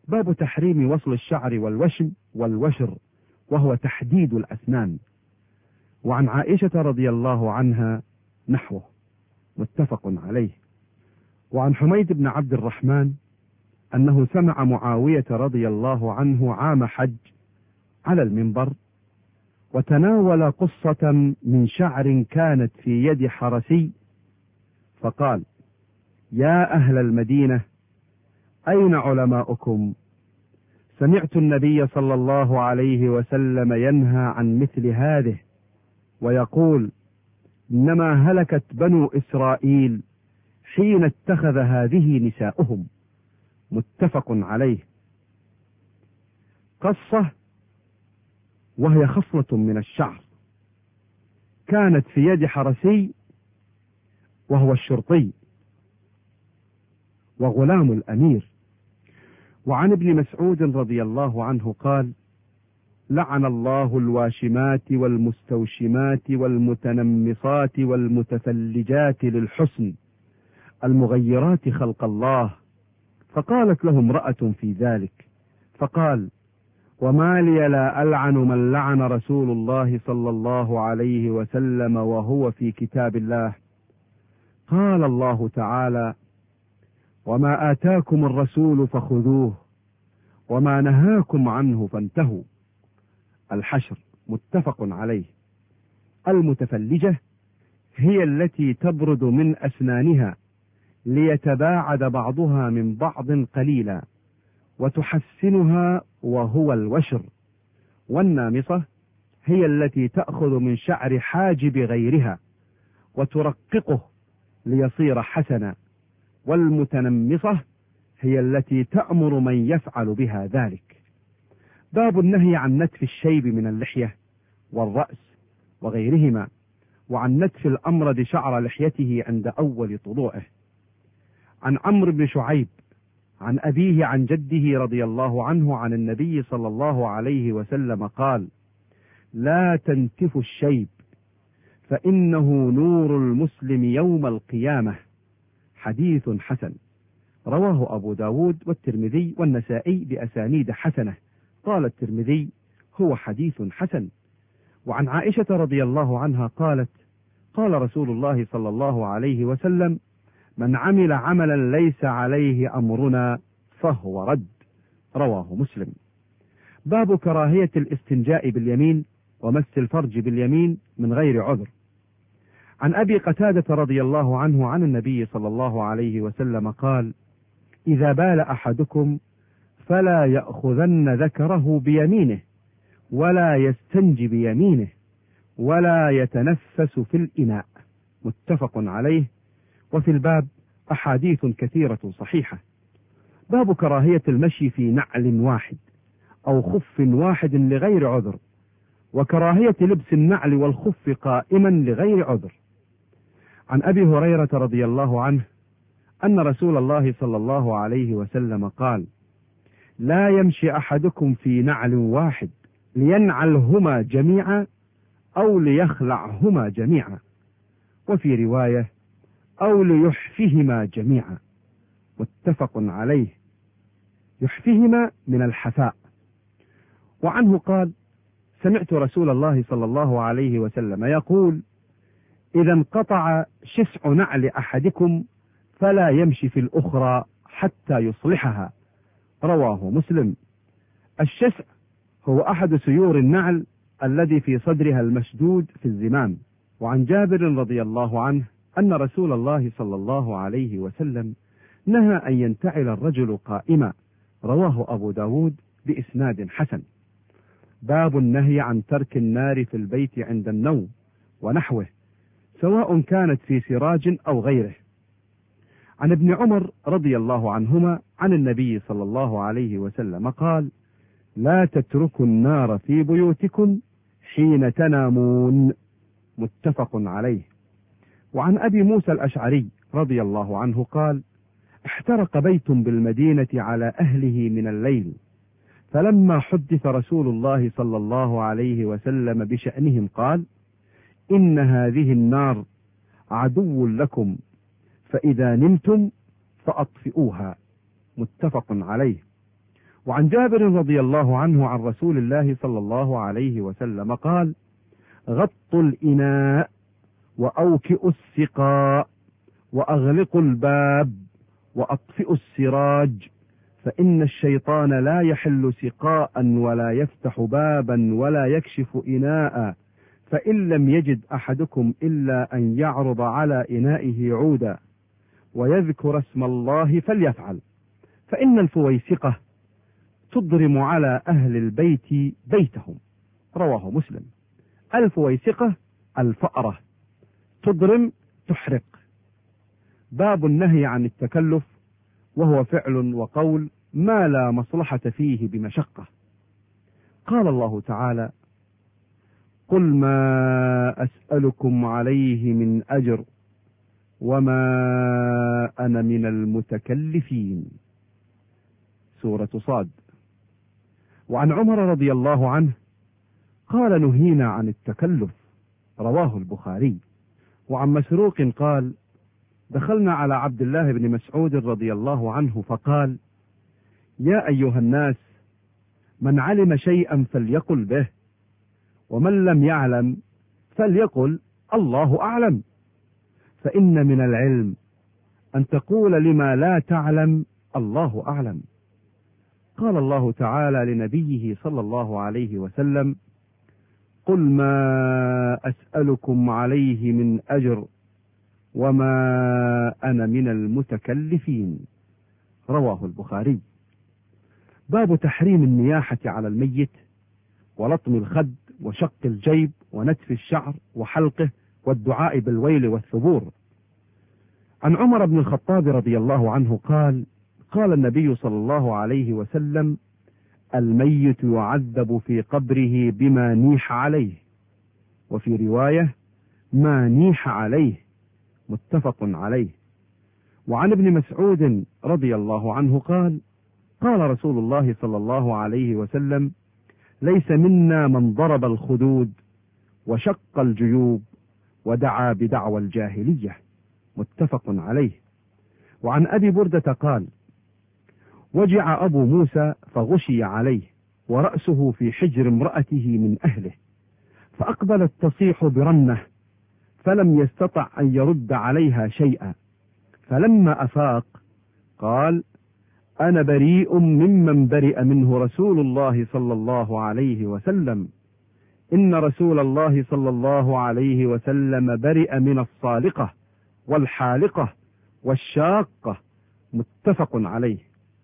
باب تحريم وصل الشعر والوشم والوشر، وهو تحديد الأسنان. وعن عائشة رضي الله عنها نحوه، متفق عليه. وعن حميد بن عبد الرحمن أنه سمع معاوية رضي الله عنه عام حج على المنبر وتناول قصة من شعر كانت في يد حرسي، فقال: يا أهل المدينة، أين علماؤكم؟ سمعت النبي صلى الله عليه وسلم ينهى عن مثل هذه، ويقول: إنما هلكت بنو إسرائيل حين اتخذ هذه نساؤهم. متفق عليه. قصة، وهي خصلة من الشعر، كانت في يد حرسي وهو الشرطي وغلام الأمير. وعن ابن مسعود رضي الله عنه قال: لعن الله الواشمات والمستوشمات والمتنمصات والمتفلجات للحسن المغيرات خلق الله. فقالت له امرأة في ذلك، فقال: وما لي لا ألعن من لعن رسول الله صلى الله عليه وسلم وهو في كتاب الله. قال الله تعالى: وما آتاكم الرسول فخذوه وما نهاكم عنه فانتهوا. الحشر. متفق عليه. المتفلجة هي التي تبرد من أسنانها ليتباعد بعضها من بعض قليلا، وتحسنها وهو الوشر. والنامصة هي التي تأخذ من شعر حاجب غيرها وترققه ليصير حسنا. والمتنمصة هي التي تأمر من يفعل بها ذلك. باب النهي عن نتف الشيب من اللحية والرأس وغيرهما، وعن نتف الأمرد شعر لحيته عند أول طلوعه. عن عمرو بن شعيب عن أبيه عن جده رضي الله عنه عن النبي صلى الله عليه وسلم قال: لا تنتفوا الشيب فإنه نور المسلم يوم القيامة. حديث حسن، رواه أبو داود والترمذي والنسائي بأسانيد حسنة. قال الترمذي: هو حديث حسن. وعن عائشة رضي الله عنها قالت: قال رسول الله صلى الله عليه وسلم: من عمل عملا ليس عليه أمرنا فهو رد. رواه مسلم. باب كراهية الاستنجاء باليمين ومس الفرج باليمين من غير عذر. عن أبي قتادة رضي الله عنه عن النبي صلى الله عليه وسلم قال: إذا بال أحدكم فلا يأخذن ذكره بيمينه ولا يستنج بيمينه ولا يتنفس في الإناء. متفق عليه. وفي الباب أحاديث كثيرة صحيحة. باب كراهية المشي في نعل واحد أو خف واحد لغير عذر، وكراهية لبس النعل والخف قائما لغير عذر. عن أبي هريرة رضي الله عنه أن رسول الله صلى الله عليه وسلم قال: لا يمشي أحدكم في نعل واحد لينعلهما جميعا أو ليخلعهما جميعا، وفي رواية: أو ليحفهما جميعا. متفق عليه. يحفهما من الحفاء. وعنه قال: سمعت رسول الله صلى الله عليه وسلم يقول: إذا انقطع شسع نعل أحدكم فلا يمشي في الأخرى حتى يصلحها. رواه مسلم. الشسع هو أحد سيور النعل الذي في صدرها المشدود في الزمام. وعن جابر رضي الله عنه أن رسول الله صلى الله عليه وسلم نهى أن ينتعل الرجل قائما. رواه أبو داود بإسناد حسن. باب النهي عن ترك النار في البيت عند النوم ونحوه، سواء كانت في سراج أو غيره. عن ابن عمر رضي الله عنهما عن النبي صلى الله عليه وسلم قال: لا تتركوا النار في بيوتكم حين تنامون. متفق عليه. وعن أبي موسى الأشعري رضي الله عنه قال: احترق بيت بالمدينة على أهله من الليل، فلما حدث رسول الله صلى الله عليه وسلم بشأنهم قال: إن هذه النار عدو لكم، فإذا نمتم فأطفئوها. متفق عليه. وعن جابر رضي الله عنه عن رسول الله صلى الله عليه وسلم قال: غطوا الإناء وأوكئوا السقاء وأغلقوا الباب وأطفئوا السراج، فإن الشيطان لا يحل سقاء ولا يفتح بابا ولا يكشف إناء، فإن لم يجد أحدكم إلا أن يعرض على إنائه عودا ويذكر اسم الله فليفعل، فإن الفويسقة تضرم على أهل البيت بيتهم. رواه مسلم. الفويسقة الفأرة، تضرم تحرق. باب النهي عن التكلف، وهو فعل وقول ما لا مصلحة فيه بمشقة. قال الله تعالى: قل ما أسألكم عليه من أجر وما أنا من المتكلفين. سورة صاد. وعن عمر رضي الله عنه قال: نهينا عن التكلف. رواه البخاري. وعن مسروق قال: دخلنا على عبد الله بن مسعود رضي الله عنه فقال: يا أيها الناس، من علم شيئا فليقل به، ومن لم يعلم فليقل الله أعلم، فإن من العلم أن تقول لما لا تعلم الله أعلم. قال الله تعالى لنبيه صلى الله عليه وسلم: قل ما أسألكم عليه من أجر وما أنا من المتكلفين. رواه البخاري. باب تحريم النياحة على الميت ولطم الخد وشق الجيب ونتف الشعر وحلقه والدعاء بالويل والثبور. عن عمر بن الخطاب رضي الله عنه قال: قال النبي صلى الله عليه وسلم: الميت يعذب في قبره بما نيح عليه، وفي رواية ما نيح عليه، متفق عليه. وعن ابن مسعود رضي الله عنه قال: قال رسول الله صلى الله عليه وسلم: ليس منا من ضرب الخدود وشق الجيوب ودعا بدعوى الجاهلية، متفق عليه. وعن أبي بردة قال: وجع أبو موسى فغشي عليه ورأسه في حجر امرأته من أهله، فأقبلت تصيح برنة فلم يستطع أن يرد عليها شيئا، فلما أفاق قال: أنا بريء ممن برئ منه رسول الله صلى الله عليه وسلم، إن رسول الله صلى الله عليه وسلم برئ من الصالقة والحالقة والشاقة، متفق عليه.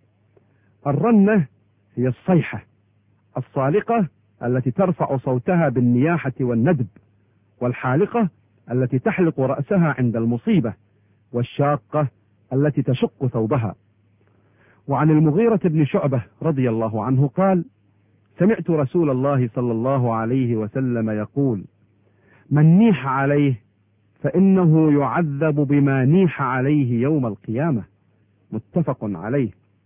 الرنة هي الصيحة، الصالقة التي ترفع صوتها بالنياحة والندب، والحالقة التي تحلق رأسها عند المصيبة، والشاقة التي تشق ثوبها. وعن المغيرة بن شعبة رضي الله عنه قال: سمعت رسول الله صلى الله عليه وسلم يقول: من نيح عليه فإنه يعذب بما نيح عليه يوم القيامة، متفق عليه.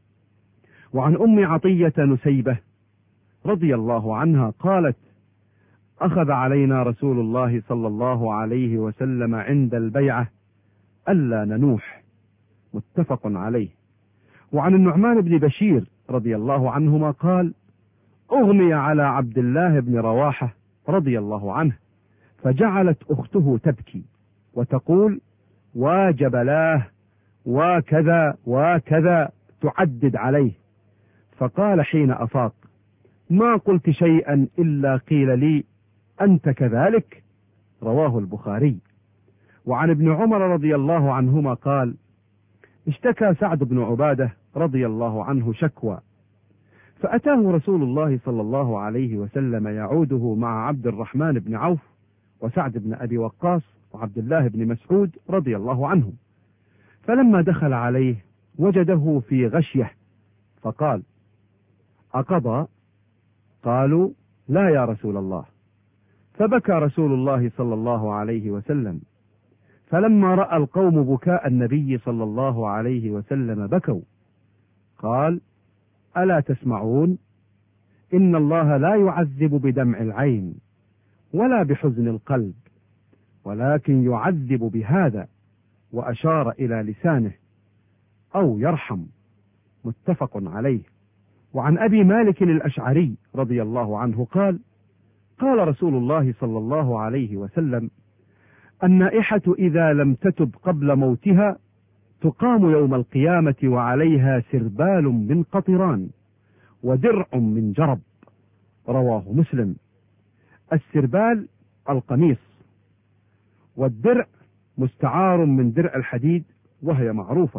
وعن أم عطية نسيبة رضي الله عنها قالت: أخذ علينا رسول الله صلى الله عليه وسلم عند البيعة ألا ننوح، متفق عليه. وعن النعمان بن بشير رضي الله عنهما قال: أغمي على عبد الله بن رواحة رضي الله عنه، فجعلت أخته تبكي وتقول: واجبلاه وكذا وكذا، تعدد عليه، فقال حين أفاق: ما قلت شيئا إلا قيل لي أنت كذلك. رواه البخاري. وعن ابن عمر رضي الله عنهما قال: اشتكى سعد بن عبادة رضي الله عنه شكوى، فأتاه رسول الله صلى الله عليه وسلم يعوده مع عبد الرحمن بن عوف وسعد بن أبي وقاص وعبد الله بن مسعود رضي الله عنهم، فلما دخل عليه وجده في غشية فقال: أقضى؟ قالوا: لا يا رسول الله. فبكى رسول الله صلى الله عليه وسلم، فلما رأى القوم بكاء النبي صلى الله عليه وسلم بكوا، قال: ألا تسمعون؟ إن الله لا يعذب بدمع العين ولا بحزن القلب، ولكن يعذب بهذا، وأشار إلى لسانه، أو يرحم، متفق عليه. وعن أبي مالك الأشعري رضي الله عنه قال: قال رسول الله صلى الله عليه وسلم: النائحة إذا لم تتب قبل موتها تقام يوم القيامة وعليها سربال من قطران ودرع من جرب. رواه مسلم. السربال القميص، والدرع مستعار من درع الحديد وهي معروفة.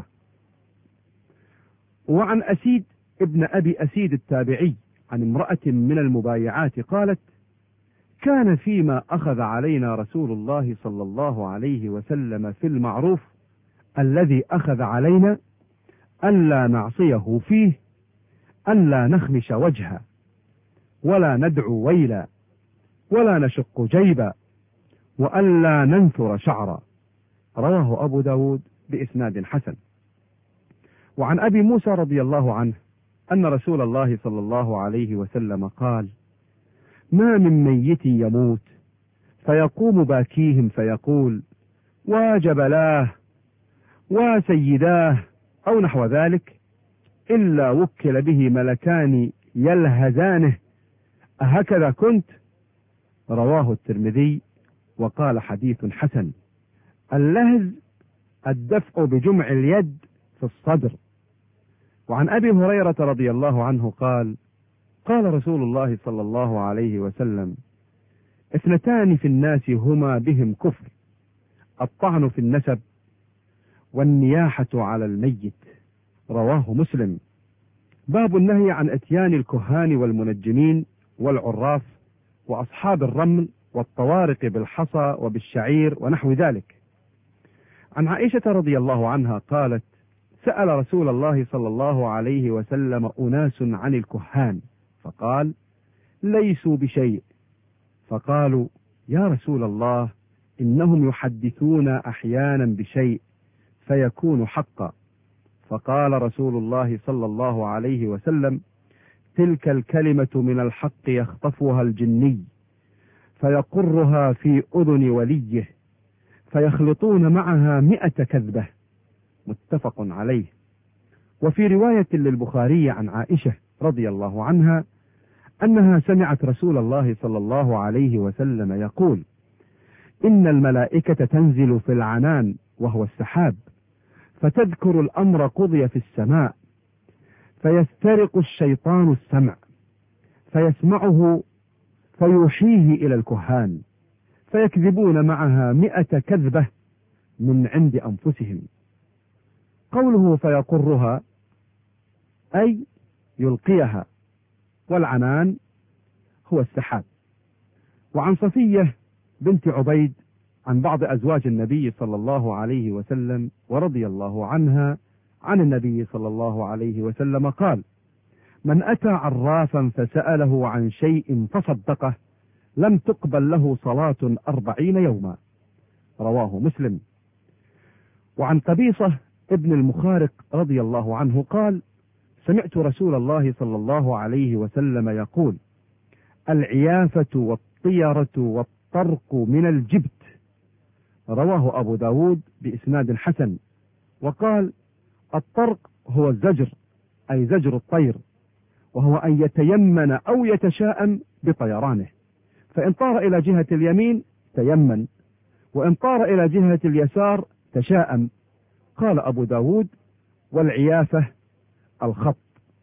وعن أسيد ابن أبي أسيد التابعي عن امرأة من المبايعات قالت: كان فيما أخذ علينا رسول الله صلى الله عليه وسلم في المعروف الذي أخذ علينا ألا نعصيه فيه، ألا نخمش وجها، ولا ندعو ويلا، ولا نشق جيبا، وألا ننثر شعرا. رواه أبو داود بإسناد حسن. وعن أبي موسى رضي الله عنه أن رسول الله صلى الله عليه وسلم قال: ما من ميت يموت فيقوم باكيهم فيقول: وجبلاه وسيداه أو نحو ذلك، إلا وكل به ملكان يلهزانه: أهكذا كنت؟ رواه الترمذي وقال: حديث حسن. اللهز الدفع بجمع اليد في الصدر. وعن أبي هريرة رضي الله عنه قال: قال رسول الله صلى الله عليه وسلم: اثنتان في الناس هما بهم كفر: الطعن في النسب والنياحة على الميت. رواه مسلم. باب النهي عن اتيان الكهان والمنجمين والعراف وأصحاب الرمل والطوارق بالحصى وبالشعير ونحو ذلك. عن عائشة رضي الله عنها قالت: سأل رسول الله صلى الله عليه وسلم أناس عن الكهان فقال: ليسوا بشيء. فقالوا: يا رسول الله، إنهم يحدثون أحيانا بشيء فيكون حقا. فقال رسول الله صلى الله عليه وسلم: تلك الكلمة من الحق يخطفها الجني فيقرها في أذن وليه فيخلطون معها 100 كذبة. متفق عليه. وفي رواية للبخاري عن عائشة رضي الله عنها أنها سمعت رسول الله صلى الله عليه وسلم يقول: إن الملائكة تنزل في العنان وهو السحاب فتذكر الأمر قضي في السماء، فيسترق الشيطان السمع فيسمعه فيوحيه إلى الكهان فيكذبون معها 100 كذبة من عند أنفسهم. قوله فيقرها أي يلقيها، والعنان هو السحاب. وعن صفية بنت عبيد عن بعض أزواج النبي صلى الله عليه وسلم ورضي الله عنها عن النبي صلى الله عليه وسلم قال: من أتى عرافا فسأله عن شيء فصدقه لم تقبل له صلاة 40 يوما. رواه مسلم. وعن قبيصة ابن المخارق رضي الله عنه قال: سمعت رسول الله صلى الله عليه وسلم يقول: العيافة والطيرة والطرق من الجبت. رواه أبو داود بإسناد حسن. وقال: الطرق هو الزجر، أي زجر الطير، وهو أن يتيمن أو يتشاءم بطيرانه، فإن طار إلى جهة اليمين تيمن، وإن طار إلى جهة اليسار تشاءم. قال أبو داود: والعيافة الخط.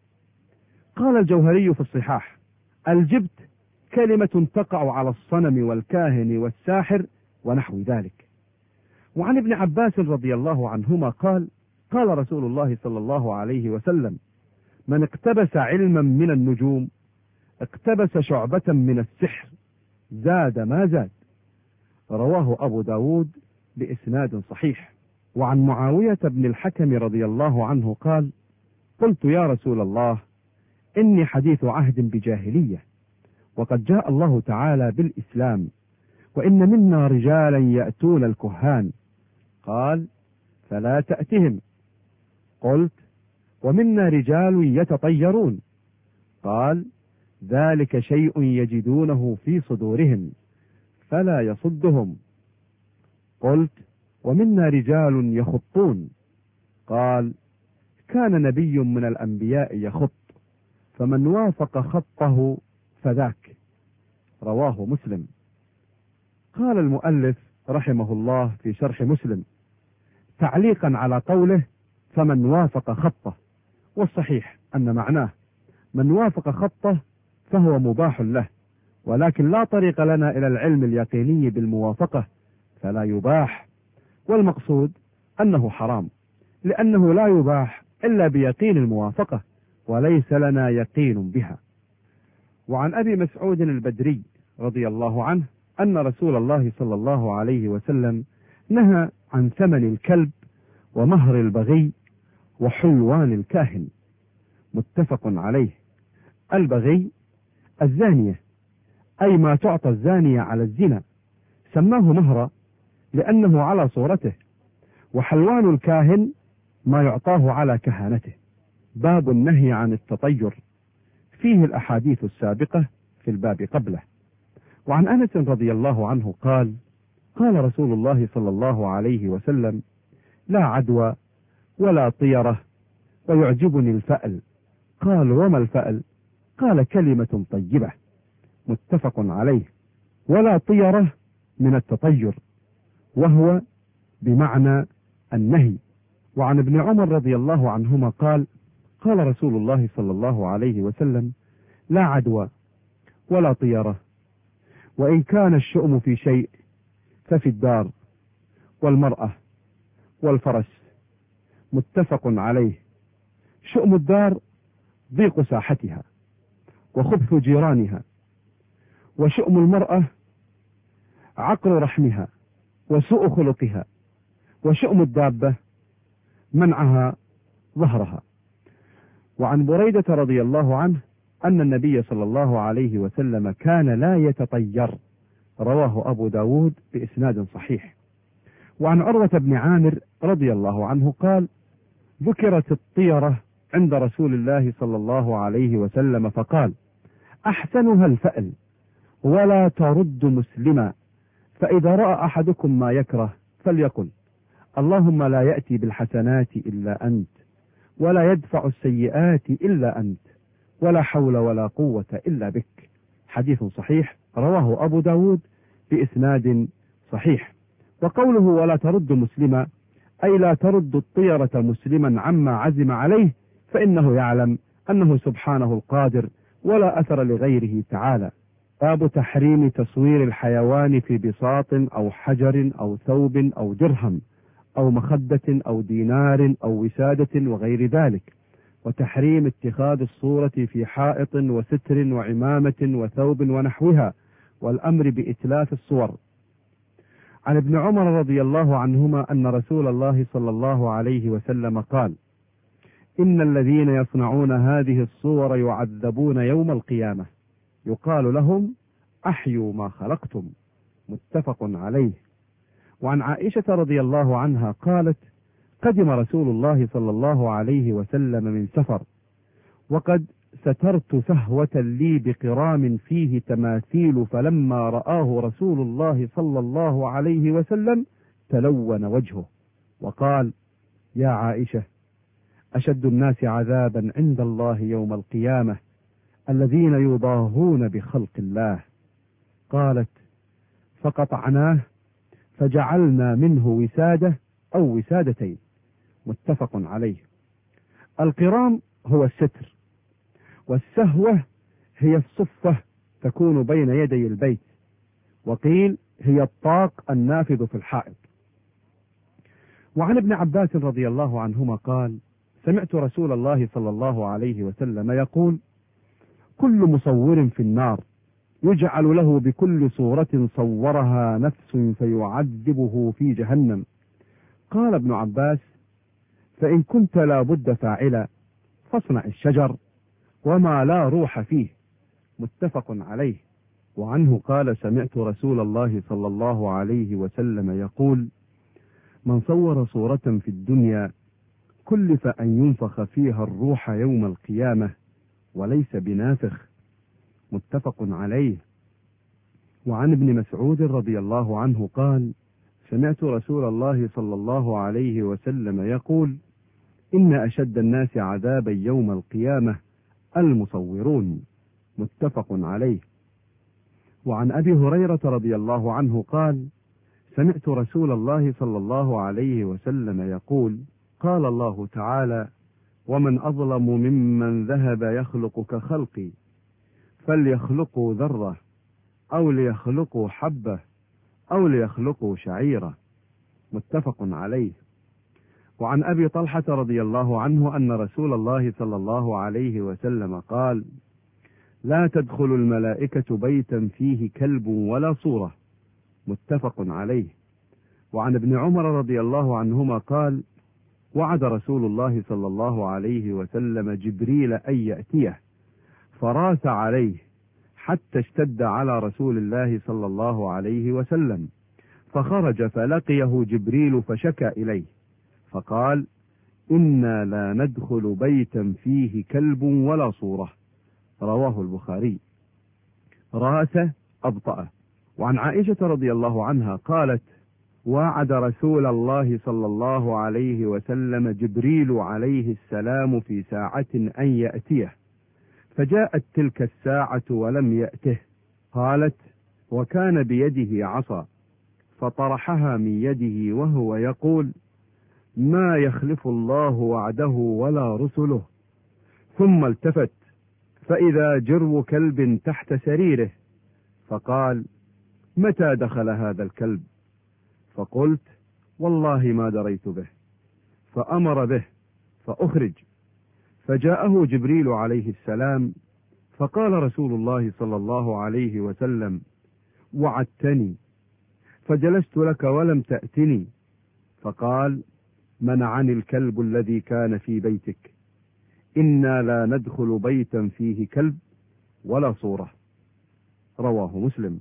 قال الجوهري في الصحاح: الجبت كلمة تقع على الصنم والكاهن والساحر ونحو ذلك. وعن ابن عباس رضي الله عنهما قال: قال رسول الله صلى الله عليه وسلم: من اقتبس علما من النجوم اقتبس شعبة من السحر زاد ما زاد. رواه أبو داود بإسناد صحيح. وعن معاوية بن الحكم رضي الله عنه قال: قلت يا رسول الله، إني حديث عهد بجاهلية، وقد جاء الله تعالى بالإسلام، وإن منا رجالا يأتون الكهان. قال: فلا تأتهم. قلت: ومنا رجال يتطيرون. قال: ذلك شيء يجدونه في صدورهم فلا يصدهم. قلت: ومنا رجال يخطون. قال: كان نبي من الأنبياء يخط، فمن وافق خطه فذاك. رواه مسلم. قال المؤلف رحمه الله في شرح مسلم تعليقا على قوله فمن وافق خطه، والصحيح أن معناه من وافق خطه فهو مباح له، ولكن لا طريق لنا إلى العلم اليقيني بالموافقة فلا يباح، والمقصود أنه حرام، لأنه لا يباح إلا بيقين الموافقة وليس لنا يقين بها. وعن أبي مسعود البدري رضي الله عنه أن رسول الله صلى الله عليه وسلم نهى عن ثمن الكلب ومهر البغي وحلوان الكاهن. متفق عليه. البغي الزانية، أي ما تعطى الزانية على الزنا، سماه مهرا لأنه على صورته، وحلوان الكاهن ما يعطاه على كهانته. باب النهي عن التطير، فيه الأحاديث السابقة في الباب قبله. وعن أنس رضي الله عنه قال قال رسول الله صلى الله عليه وسلم لا عدوى ولا طيرة ويعجبني الفأل. قال وما الفأل؟ قال كلمة طيبة. متفق عليه. ولا طيرة من التطير، وهو بمعنى النهي. وعن ابن عمر رضي الله عنهما قال قال رسول الله صلى الله عليه وسلم لا عدوى ولا طيرة، وإن كان الشؤم في شيء ففي الدار والمرأة والفرس. متفق عليه. شؤم الدار ضيق ساحتها وخبث جيرانها، وشؤم المرأة عقر رحمها وسوء خلقها، وشؤم الدابة منعها ظهرها. وعن بريدة رضي الله عنه أن النبي صلى الله عليه وسلم كان لا يتطير. رواه أبو داود بإسناد صحيح. وعن عروة بن عامر رضي الله عنه قال ذكرت الطيرة عند رسول الله صلى الله عليه وسلم فقال أحسنها الفأل ولا ترد مسلما، فإذا رأى أحدكم ما يكره فليقل اللهم لا يأتي بالحسنات إلا أنت، ولا يدفع السيئات إلا أنت، ولا حول ولا قوة إلا بك. حديث صحيح رواه أبو داود بإسناد صحيح. وقوله ولا ترد مسلما أي لا ترد الطيرة مسلما عما عزم عليه، فإنه يعلم أنه سبحانه القادر ولا أثر لغيره تعالى. باب تحريم تصوير الحيوان في بساط أو حجر أو ثوب أو درهم أو مخدة أو دينار أو وسادة وغير ذلك، وتحريم اتخاذ الصورة في حائط وستر وعمامة وثوب ونحوها، والأمر بإتلاف الصور. عن ابن عمر رضي الله عنهما أن رسول الله صلى الله عليه وسلم قال إن الذين يصنعون هذه الصور يعذبون يوم القيامة، يقال لهم أحيوا ما خلقتم. متفق عليه. وعن عائشة رضي الله عنها قالت قدم رسول الله صلى الله عليه وسلم من سفر، وقد سترت سهوة لي بقرام فيه تماثيل، فلما رآه رسول الله صلى الله عليه وسلم تلون وجهه وقال يا عائشة أشد الناس عذابا عند الله يوم القيامة الذين يضاهون بخلق الله. قالت فقطعناه فجعلنا منه وسادة أو وسادتين. متفق عليه. القرام هو الستر، والسهوة هي الصفة تكون بين يدي البيت، وقيل هي الطاق النافذ في الحائط. وعن ابن عباس رضي الله عنهما قال سمعت رسول الله صلى الله عليه وسلم يقول كل مصور في النار يجعل له بكل صورة صورها نفس فيعذبه في جهنم. قال ابن عباس فإن كنت لا بد فاعلا فاصنع الشجر وما لا روح فيه. متفق عليه. وعنه قال سمعت رسول الله صلى الله عليه وسلم يقول من صور صورة في الدنيا كلف أن ينفخ فيها الروح يوم القيامة وليس بنافخ. متفق عليه. وعن ابن مسعود رضي الله عنه قال سمعت رسول الله صلى الله عليه وسلم يقول إن أشد الناس عذابا يوم القيامة المصورون، متفق عليه. وعن أبي هريرة رضي الله عنه قال: سمعت رسول الله صلى الله عليه وسلم يقول: قال الله تعالى: ومن أظلم ممن ذهب يخلق كخلقي، فليخلقوا ذرة أو ليخلقوا حبة أو ليخلقوا شعيرة، متفق عليه. وعن أبي طلحة رضي الله عنه أن رسول الله صلى الله عليه وسلم قال: لا تدخل الملائكة بيتا فيه كلب ولا صورة، متفق عليه. وعن ابن عمر رضي الله عنهما قال: وعد رسول الله صلى الله عليه وسلم جبريل أن يأتيه، فراس عليه حتى اشتد على رسول الله صلى الله عليه وسلم، فخرج فلقيه جبريل فشكى إليه فقال: إنا لا ندخل بيتا فيه كلب ولا صورة، رواه البخاري. راس أبطأ. وعن عائشة رضي الله عنها قالت: وعد رسول الله صلى الله عليه وسلم جبريل عليه السلام في ساعة أن يأتيه، فجاءت تلك الساعة ولم يأته. قالت: وكان بيده عصا، فطرحها من يده وهو يقول: ما يخلف الله وعده ولا رسله. ثم التفت فإذا جرو كلب تحت سريره، فقال: متى دخل هذا الكلب؟ فقلت: والله ما دريت به. فأمر به فأخرج، فجاءه جبريل عليه السلام، فقال رسول الله صلى الله عليه وسلم: وعدتني فجلست لك ولم تأتني. فقال: منعني الكلب الذي كان في بيتك، إنا لا ندخل بيتا فيه كلب ولا صورة، رواه مسلم.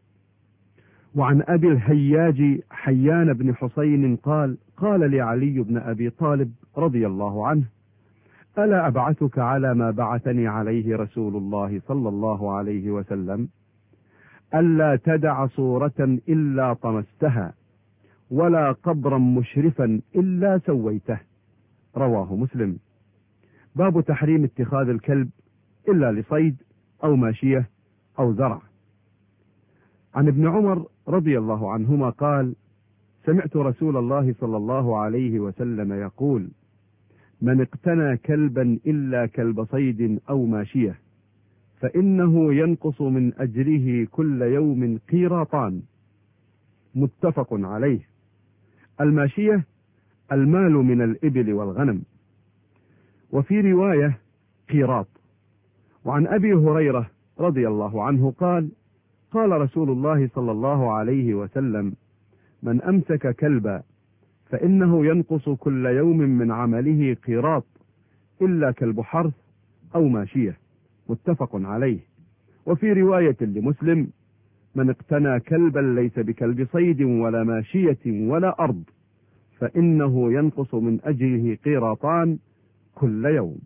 وعن أبي الهياج حيان بن حسين قال: قال لي علي بن أبي طالب رضي الله عنه: ألا أبعثك على ما بعثني عليه رسول الله صلى الله عليه وسلم؟ ألا تدع صورة إلا طمستها، ولا قبرا مشرفا إلا سويته، رواه مسلم. باب تحريم اتخاذ الكلب إلا لصيد أو ماشية أو زرع. عن ابن عمر رضي الله عنهما قال: سمعت رسول الله صلى الله عليه وسلم يقول: من اقتنى كلبا إلا كلب صيد أو ماشية فإنه ينقص من أجره كل يوم قيراطان، متفق عليه. الماشية المال من الإبل والغنم. وفي رواية قيراط. وعن أبي هريرة رضي الله عنه قال: قال رسول الله صلى الله عليه وسلم: من أمسك كلبا فإنه ينقص كل يوم من عمله قيراط إلا كلب حرث أو ماشية، متفق عليه. وفي رواية لمسلم: من اقتنى كلبا ليس بكلب صيد ولا ماشية ولا أرض فإنه ينقص من أجله قيراطان كل يوم.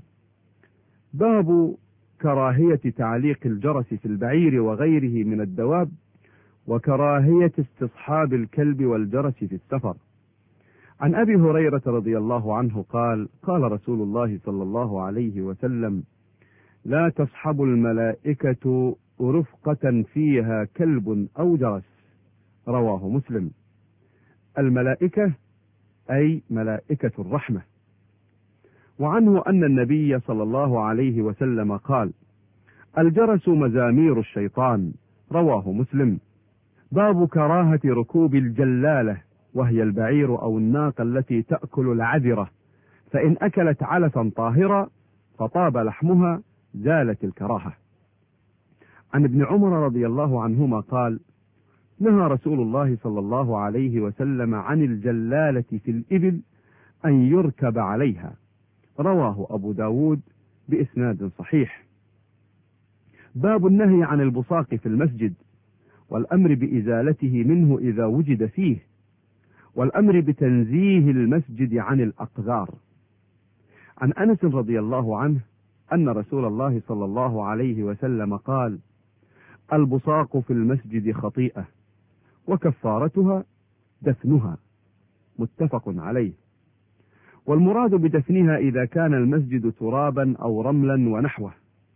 باب كراهية تعليق الجرس في البعير وغيره من الدواب، وكراهية استصحاب الكلب والجرس في السفر. عن أبي هريرة رضي الله عنه قال: قال رسول الله صلى الله عليه وسلم: لا تصحب الملائكة رفقة فيها كلب أو جرس، رواه مسلم. الملائكة أي ملائكة الرحمة. وعنه أن النبي صلى الله عليه وسلم قال: الجرس مزامير الشيطان، رواه مسلم. باب كراهة ركوب الجلالة، وهي البعير أو الناقة التي تأكل العذرة، فإن أكلت علفا طاهرا فطاب لحمها زالت الكراهة. عن ابن عمر رضي الله عنهما قال: نهى رسول الله صلى الله عليه وسلم عن الجلالة في الإبل أن يركب عليها، رواه أبو داود بإسناد صحيح. باب النهي عن البصاق في المسجد، والأمر بإزالته منه إذا وجد فيه، والأمر بتنزيه المسجد عن الأقذار. عن أنس رضي الله عنه أن رسول الله صلى الله عليه وسلم قال: البصاق في المسجد خطيئة، وكفارتها دفنها، متفق عليه. والمراد بدفنها إذا كان المسجد ترابا أو رملا ونحوه،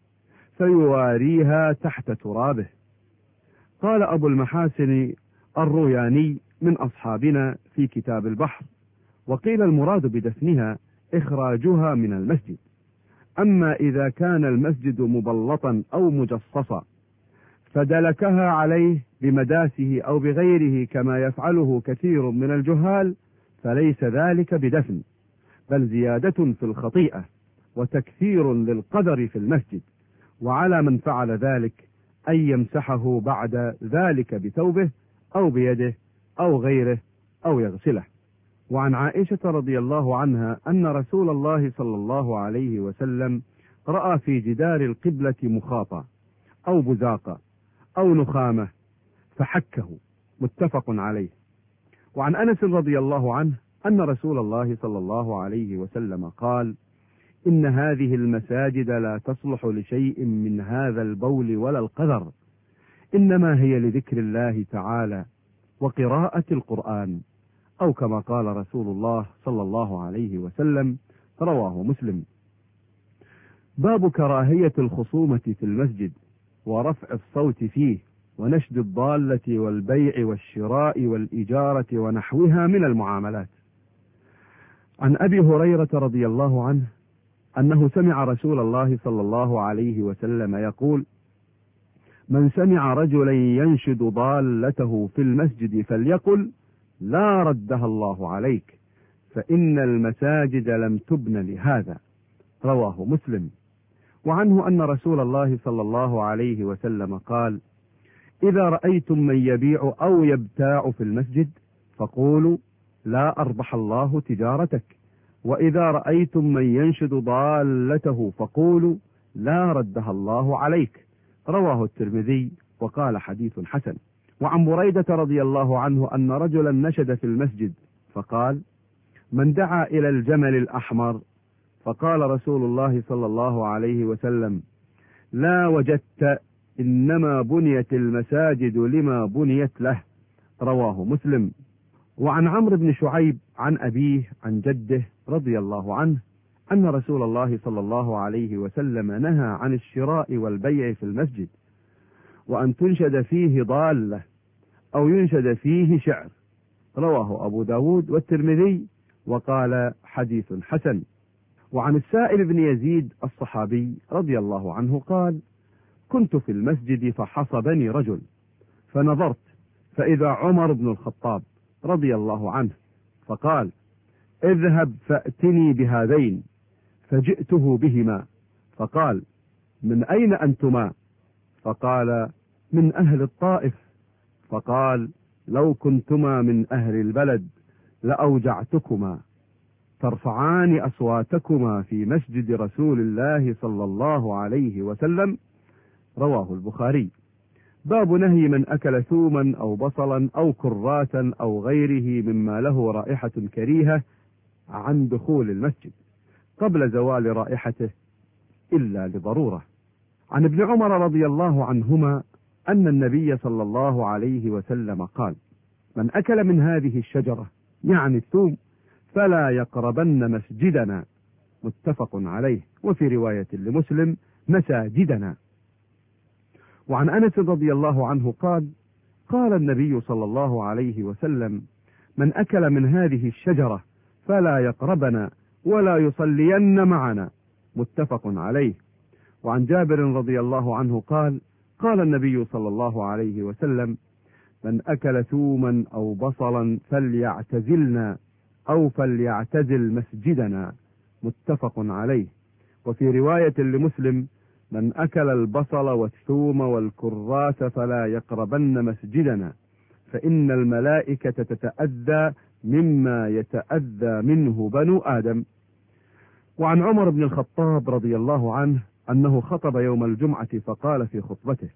فيواريها تحت ترابه. قال أبو المحاسن الروياني من أصحابنا في كتاب البحر: وقيل المراد بدفنها إخراجها من المسجد. أما إذا كان المسجد مبلطا أو مجصصا فدلكها عليه بمداسه أو بغيره كما يفعله كثير من الجهال، فليس ذلك بدفن، بل زيادة في الخطيئة وتكثير للقدر في المسجد. وعلى من فعل ذلك أن يمسحه بعد ذلك بثوبه أو بيده أو غيره أو يغسله. وعن عائشة رضي الله عنها أن رسول الله صلى الله عليه وسلم رأى في جدار القبلة مخاطا أو بزاقا أو نخامة فحكه، متفق عليه. وعن أنس رضي الله عنه أن رسول الله صلى الله عليه وسلم قال: إن هذه المساجد لا تصلح لشيء من هذا البول ولا القذر، إنما هي لذكر الله تعالى وقراءة القرآن، أو كما قال رسول الله صلى الله عليه وسلم. رواه مسلم. باب كراهية الخصومة في المسجد ورفع الصوت فيه ونشد الضالة والبيع والشراء والإجارة ونحوها من المعاملات. عن أبي هريرة رضي الله عنه أنه سمع رسول الله صلى الله عليه وسلم يقول: من سمع رجلا ينشد ضالته في المسجد فليقل: لا ردها الله عليك، فإن المساجد لم تبن لهذا. رواه مسلم. وعنه أن رسول الله صلى الله عليه وسلم قال: إذا رأيتم من يبيع أو يبتاع في المسجد فقولوا: لا أربح الله تجارتك. وإذا رأيتم من ينشد ضالته فقولوا: لا ردها الله عليك. رواه الترمذي وقال حديث حسن. وعن بريدة رضي الله عنه أن رجلا نشد في المسجد فقال: من دعا إلى الجمل الأحمر؟ فقال رسول الله صلى الله عليه وسلم: لا وجدت، إنما بنيت المساجد لما بنيت له. رواه مسلم. وعن عمرو بن شعيب عن أبيه عن جده رضي الله عنه أن رسول الله صلى الله عليه وسلم نهى عن الشراء والبيع في المسجد، وأن تنشد فيه ضالة أو ينشد فيه شعر. رواه أبو داود والترمذي وقال حديث حسن. وعن السائب بن يزيد الصحابي رضي الله عنه قال: كنت في المسجد فحصبني رجل، فنظرت فإذا عمر بن الخطاب رضي الله عنه، فقال: اذهب فأتني بهذين، فجئته بهما، فقال: من أين أنتما؟ فقال: من أهل الطائف. فقال: لو كنتما من أهل البلد لأوجعتكما، ترفعان أصواتكما في مسجد رسول الله صلى الله عليه وسلم. رواه البخاري. باب نهي من أكل ثوما أو بصلا أو كراثا أو غيره مما له رائحة كريهة عن دخول المسجد قبل زوال رائحته إلا لضرورة. عن ابن عمر رضي الله عنهما أن النبي صلى الله عليه وسلم قال: من أكل من هذه الشجرة، يعني الثوم، فلا يقربن مسجدنا. متفق عليه. وفي رواية لمسلم: مساجدنا. وعن أنس رضي الله عنه قال: قال النبي صلى الله عليه وسلم: من أكل من هذه الشجرة فلا يقربنا ولا يصلين معنا. متفق عليه. وعن جابر رضي الله عنه قال: قال النبي صلى الله عليه وسلم: من أكل ثوما أو بصلا فليعتزلنا أو فليعتزل مسجدنا. متفق عليه. وفي رواية لمسلم: من أكل البصل والثوم والكراث فلا يقربن مسجدنا، فإن الملائكة تتأذى مما يتأذى منه بنو آدم. وعن عمر بن الخطاب رضي الله عنه أنه خطب يوم الجمعة فقال في خطبته: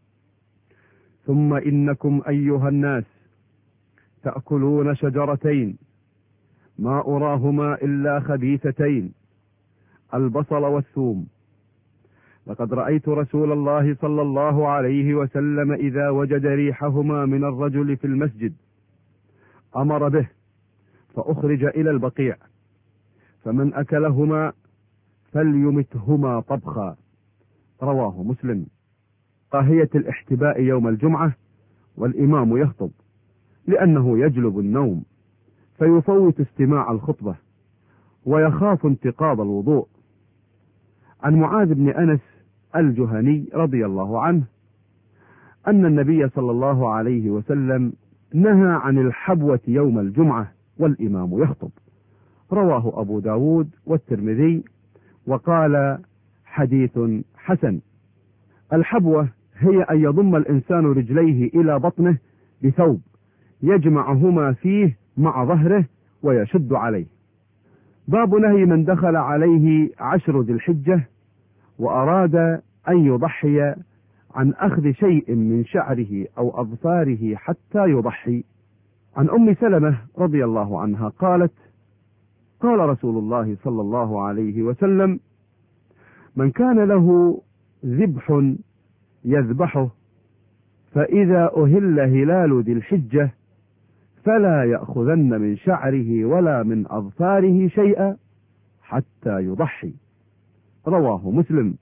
ثم إنكم أيها الناس تأكلون شجرتين ما أراهما إلا خبيثتين، البصل والثوم. لقد رأيت رسول الله صلى الله عليه وسلم إذا وجد ريحهما من الرجل في المسجد أمر به فأخرج إلى البقيع، فمن أكلهما فليمتهما طبخا، رواه مسلم. كراهية الاحتباء يوم الجمعة والإمام يخطب، لأنه يجلب النوم فيفوت استماع الخطبة ويخاف انتقاض الوضوء. عن معاذ بن أنس الجهني رضي الله عنه أن النبي صلى الله عليه وسلم نهى عن الحبوة يوم الجمعة والإمام يخطب، رواه أبو داود والترمذي وقال حديث حسن. الحبوة هي أن يضم الإنسان رجليه إلى بطنه بثوب يجمعهما فيه مع ظهره ويشد عليه. باب نهي من دخل عليه 10 ذي الحجة وأراد أن يضحي عن أخذ شيء من شعره أو أظفاره حتى يضحي. عن أم سلمة رضي الله عنها قالت: قال رسول الله صلى الله عليه وسلم: من كان له ذبح يذبحه فإذا أهل هلال ذي الحجة فلا يأخذن من شعره ولا من أظفاره شيئا حتى يضحي، رواه مسلم.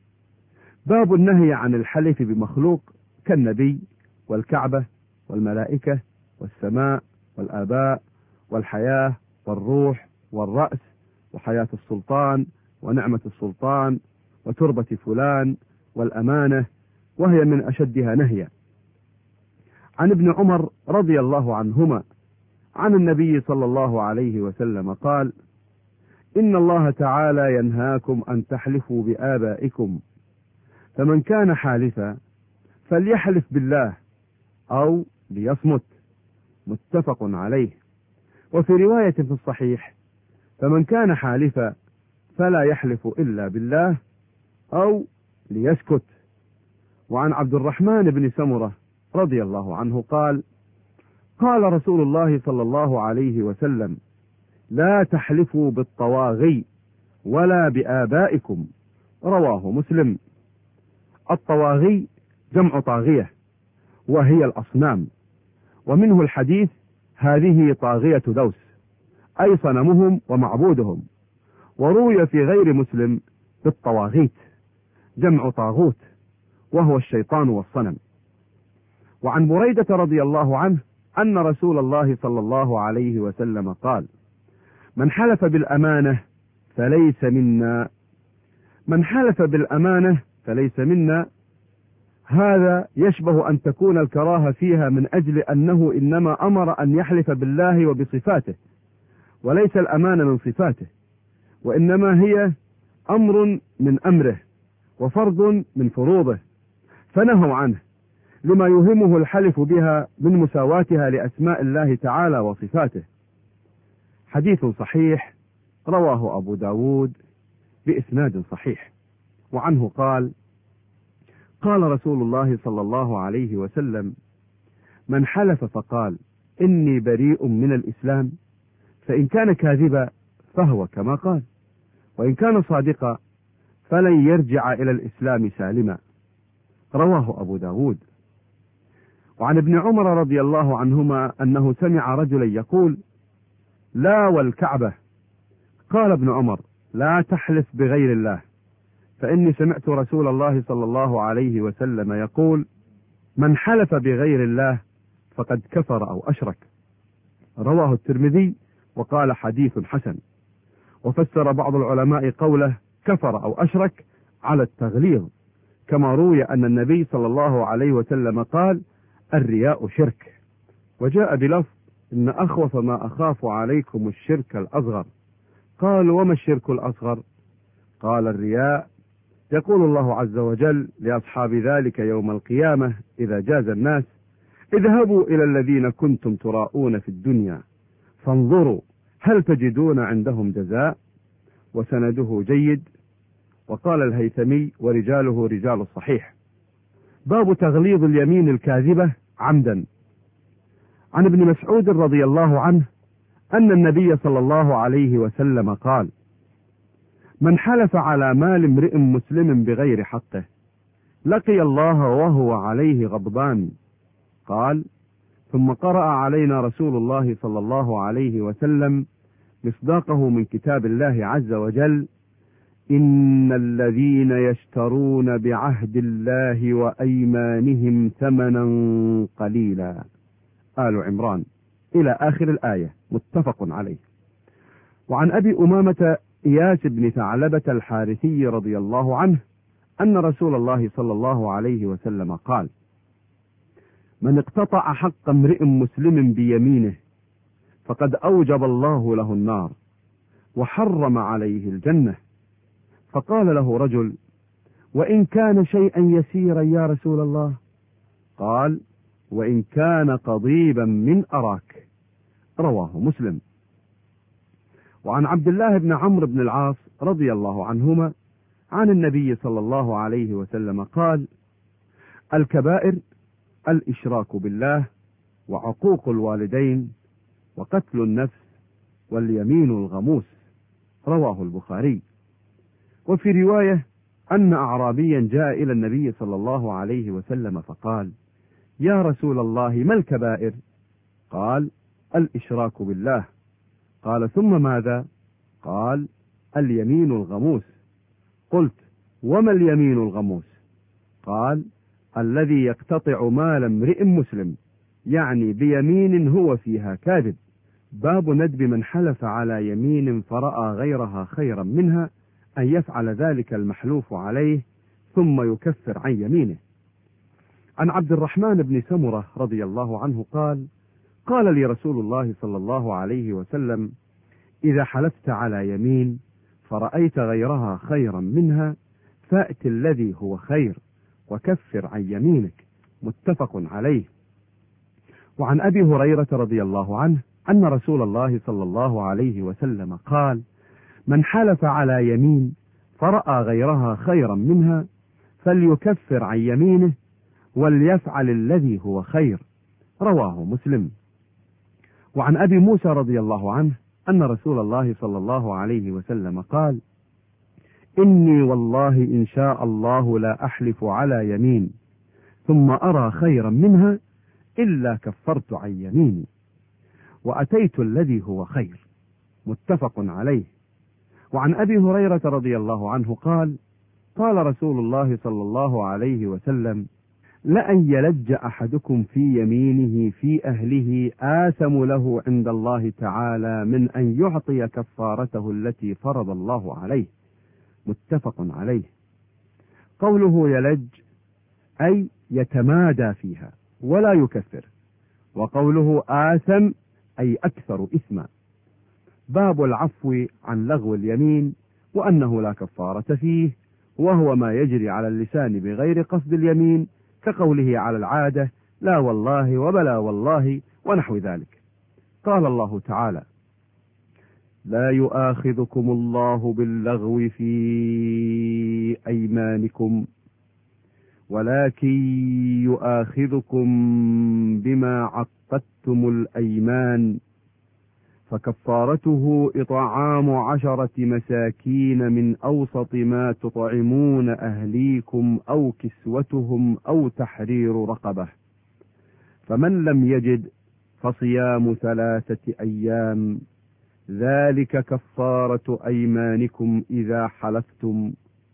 باب النهي عن الحلف بمخلوق كالنبي والكعبة والملائكة والسماء والآباء والحياة والروح والرأس وحياة السلطان ونعمة السلطان وتربة فلان والأمانة، وهي من أشدها نهيا. عن ابن عمر رضي الله عنهما عن النبي صلى الله عليه وسلم قال: إن الله تعالى ينهاكم أن تحلفوا بآبائكم، فمن كان حالفا فليحلف بالله أو ليصمت، متفق عليه. وفي رواية في الصحيح: فمن كان حالفا فلا يحلف إلا بالله أو ليسكت. وعن عبد الرحمن بن سمرة رضي الله عنه قال: قال رسول الله صلى الله عليه وسلم: لا تحلفوا بالطواغي ولا بآبائكم، رواه مسلم. الطواغي جمع طاغية وهي الأصنام، ومنه الحديث: هذه طاغية دوس، أي صنمهم ومعبودهم. وروي في غير مسلم بالطواغيت جمع طاغوت وهو الشيطان والصنم. وعن بريدة رضي الله عنه أن رسول الله صلى الله عليه وسلم قال: من حلف بالأمانة فليس منا. من حلف بالأمانة فليس منا، هذا يشبه أن تكون الكراهة فيها من أجل أنه إنما أمر أن يحلف بالله وبصفاته، وليس الأمانة من صفاته، وإنما هي أمر من أمره وفرض من فروضه، فنهوا عنه لما يوهمه الحلف بها من مساواتها لأسماء الله تعالى وصفاته. حديث صحيح رواه أبو داود بإسناد صحيح. وعنه قال: قال رسول الله صلى الله عليه وسلم: من حلف فقال إني بريء من الإسلام فإن كان كاذبا فهو كما قال، وإن كان صادقا فلن يرجع إلى الإسلام سالما، رواه أبو داود. وعن ابن عمر رضي الله عنهما أنه سمع رجلا يقول: لا والكعبة. قال ابن عمر: لا تحلف بغير الله، فإني سمعت رسول الله صلى الله عليه وسلم يقول: من حلف بغير الله فقد كفر أو أشرك، رواه الترمذي وقال حديث حسن. وفسر بعض العلماء قوله كفر أو أشرك على التغليظ، كما روي أن النبي صلى الله عليه وسلم قال: الرياء شرك. وجاء بلفظ: إن أخوف ما أخاف عليكم الشرك الأصغر. قالوا: وما الشرك الأصغر؟ قال: الرياء. يقول الله عز وجل لأصحاب ذلك يوم القيامة إذا جاز الناس: اذهبوا إلى الذين كنتم تراءون في الدنيا فانظروا هل تجدون عندهم جزاء. وسنده جيد. وقال الهيثمي: ورجاله رجال الصحيح. باب تغليظ اليمين الكاذبة عمدا. عن ابن مسعود رضي الله عنه أن النبي صلى الله عليه وسلم قال: من حلف على مال امرئ مسلم بغير حقه لقي الله وهو عليه غضبان. قال: ثم قرأ علينا رسول الله صلى الله عليه وسلم مصداقه من كتاب الله عز وجل: إن الذين يشترون بعهد الله وأيمانهم ثمنا قليلا. آل عمران إلى آخر الآية، متفق عليه. وعن أبي أمامة إياس بن ثعلبة الحارثي رضي الله عنه أن رسول الله صلى الله عليه وسلم قال: من اقتطع حق امرئ مسلم بيمينه فقد أوجب الله له النار وحرم عليه الجنة. فقال له رجل: وإن كان شيئا يسيرا يا رسول الله؟ قال: وإن كان قضيبا من أراك. رواه مسلم. وعن عبد الله بن عمرو بن العاص رضي الله عنهما عن النبي صلى الله عليه وسلم قال: الكبائر الإشراك بالله وعقوق الوالدين وقتل النفس واليمين الغموس. رواه البخاري. وفي رواية أن أعرابيا جاء إلى النبي صلى الله عليه وسلم فقال: يا رسول الله ما الكبائر؟ قال: الإشراك بالله. قال: ثم ماذا؟ قال: اليمين الغموس. قلت: وما اليمين الغموس؟ قال: الذي يقتطع مال امرئ مسلم، يعني بيمين هو فيها كاذب. باب ندب من حلف على يمين فرأى غيرها خيرا منها أن يفعل ذلك المحلوف عليه ثم يكفر عن يمينه. عن عبد الرحمن بن سمرة رضي الله عنه قال: قال لي رسول الله صلى الله عليه وسلم: إذا حلفت على يمين فرأيت غيرها خيرا منها فأت الذي هو خير وكفر عن يمينك. متفق عليه. وعن أبي هريرة رضي الله عنه أن رسول الله صلى الله عليه وسلم قال: من حلف على يمين فرأى غيرها خيرا منها فليكفر عن يمينه وليفعل الذي هو خير. رواه مسلم. وعن أبي موسى رضي الله عنه أن رسول الله صلى الله عليه وسلم قال: إني والله إن شاء الله لا أحلف على يمين ثم أرى خيرا منها إلا كفرت عن يميني وأتيت الذي هو خير. متفق عليه. وعن أبي هريرة رضي الله عنه قال: قال رسول الله صلى الله عليه وسلم: لأن يلج أحدكم في يمينه في أهله آثم له عند الله تعالى من أن يعطي كفارته التي فرض الله عليه. متفق عليه. قوله يلج أي يتمادى فيها ولا يكفر، وقوله آثم أي أكثر إثما. باب العفو عن لغو اليمين وأنه لا كفارة فيه، وهو ما يجري على اللسان بغير قصد اليمين، كقوله على العادة لا والله وبلا والله ونحو ذلك. قال الله تعالى: لا يؤاخذكم الله باللغو في أيمانكم ولكن يؤاخذكم بما عقدتم الأيمان، فكفارته إطعام 10 مساكين من أوسط ما تطعمون أهليكم أو كسوتهم أو تحرير رقبة، فمن لم يجد فصيام 3 أيام، ذلك كفارة أيمانكم إذا حلفتم،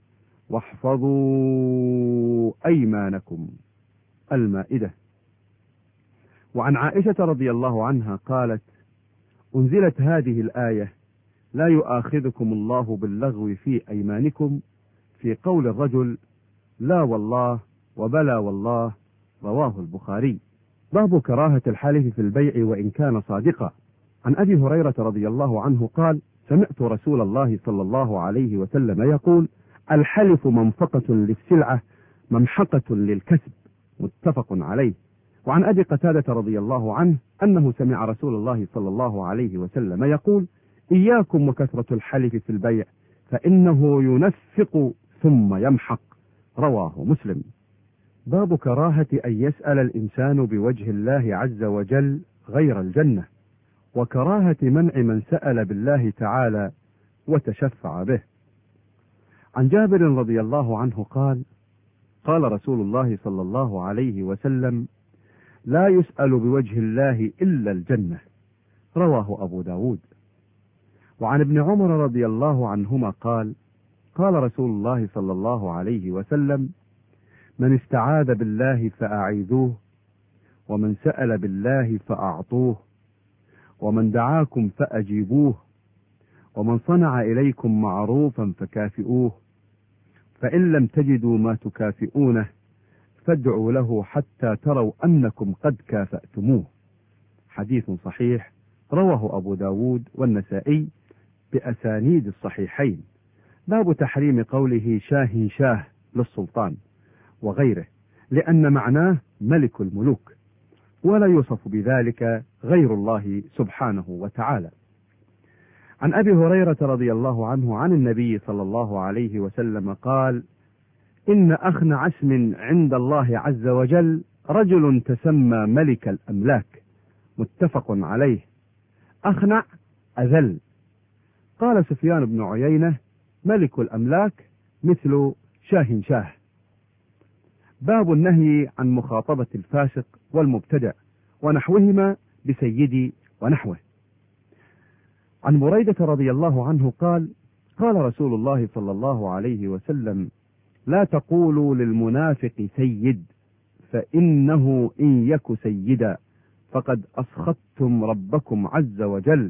واحفظوا أيمانكم. المائدة. وعن عائشة رضي الله عنها قالت: أنزلت هذه الآية: لا يؤاخذكم الله باللغو في أيمانكم، في قول الرجل لا والله وبلا والله. رواه البخاري. باب كراهة الحلف في البيع وإن كان صادقا. عن أبي هريرة رضي الله عنه قال: سمعت رسول الله صلى الله عليه وسلم يقول: الحلف منفقة للسلعة ممحقة للكسب. متفق عليه. وعن أبي قتادة رضي الله عنه أنه سمع رسول الله صلى الله عليه وسلم يقول: إياكم وكثرة الحلف في البيع فإنه ينفق ثم يمحق. رواه مسلم. باب كراهة أن يسأل الإنسان بوجه الله عز وجل غير الجنة، وكراهة منع من سأل بالله تعالى وتشفع به. عن جابر رضي الله عنه قال: قال رسول الله صلى الله عليه وسلم: لا يسأل بوجه الله إلا الجنة. رواه أبو داود. وعن ابن عمر رضي الله عنهما قال: قال رسول الله صلى الله عليه وسلم: من استعاذ بالله فأعيذوه، ومن سأل بالله فأعطوه، ومن دعاكم فأجيبوه، ومن صنع إليكم معروفا فكافئوه، فإن لم تجدوا ما تكافئونه فادعوا له حتى تروا أنكم قد كافأتموه. حديث صحيح رواه أبو داود والنسائي بأسانيد الصحيحين. باب تحريم قوله شاه شاه للسلطان وغيره، لأن معناه ملك الملوك، ولا يوصف بذلك غير الله سبحانه وتعالى. عن أبي هريرة رضي الله عنه عن النبي صلى الله عليه وسلم قال: إن أخنع اسم عند الله عز وجل رجل تسمى ملك الأملاك. متفق عليه. أخنع أذل. قال سفيان بن عيينة: ملك الأملاك مثل شاه شاه. باب النهي عن مخاطبة الفاسق والمبتدع ونحوهما بسيدي ونحوه. عن بريدة رضي الله عنه قال: قال رسول الله صلى الله عليه وسلم: لا تقولوا للمنافق سيد، فإنه إن يك سيدا فقد أسخطتم ربكم عز وجل.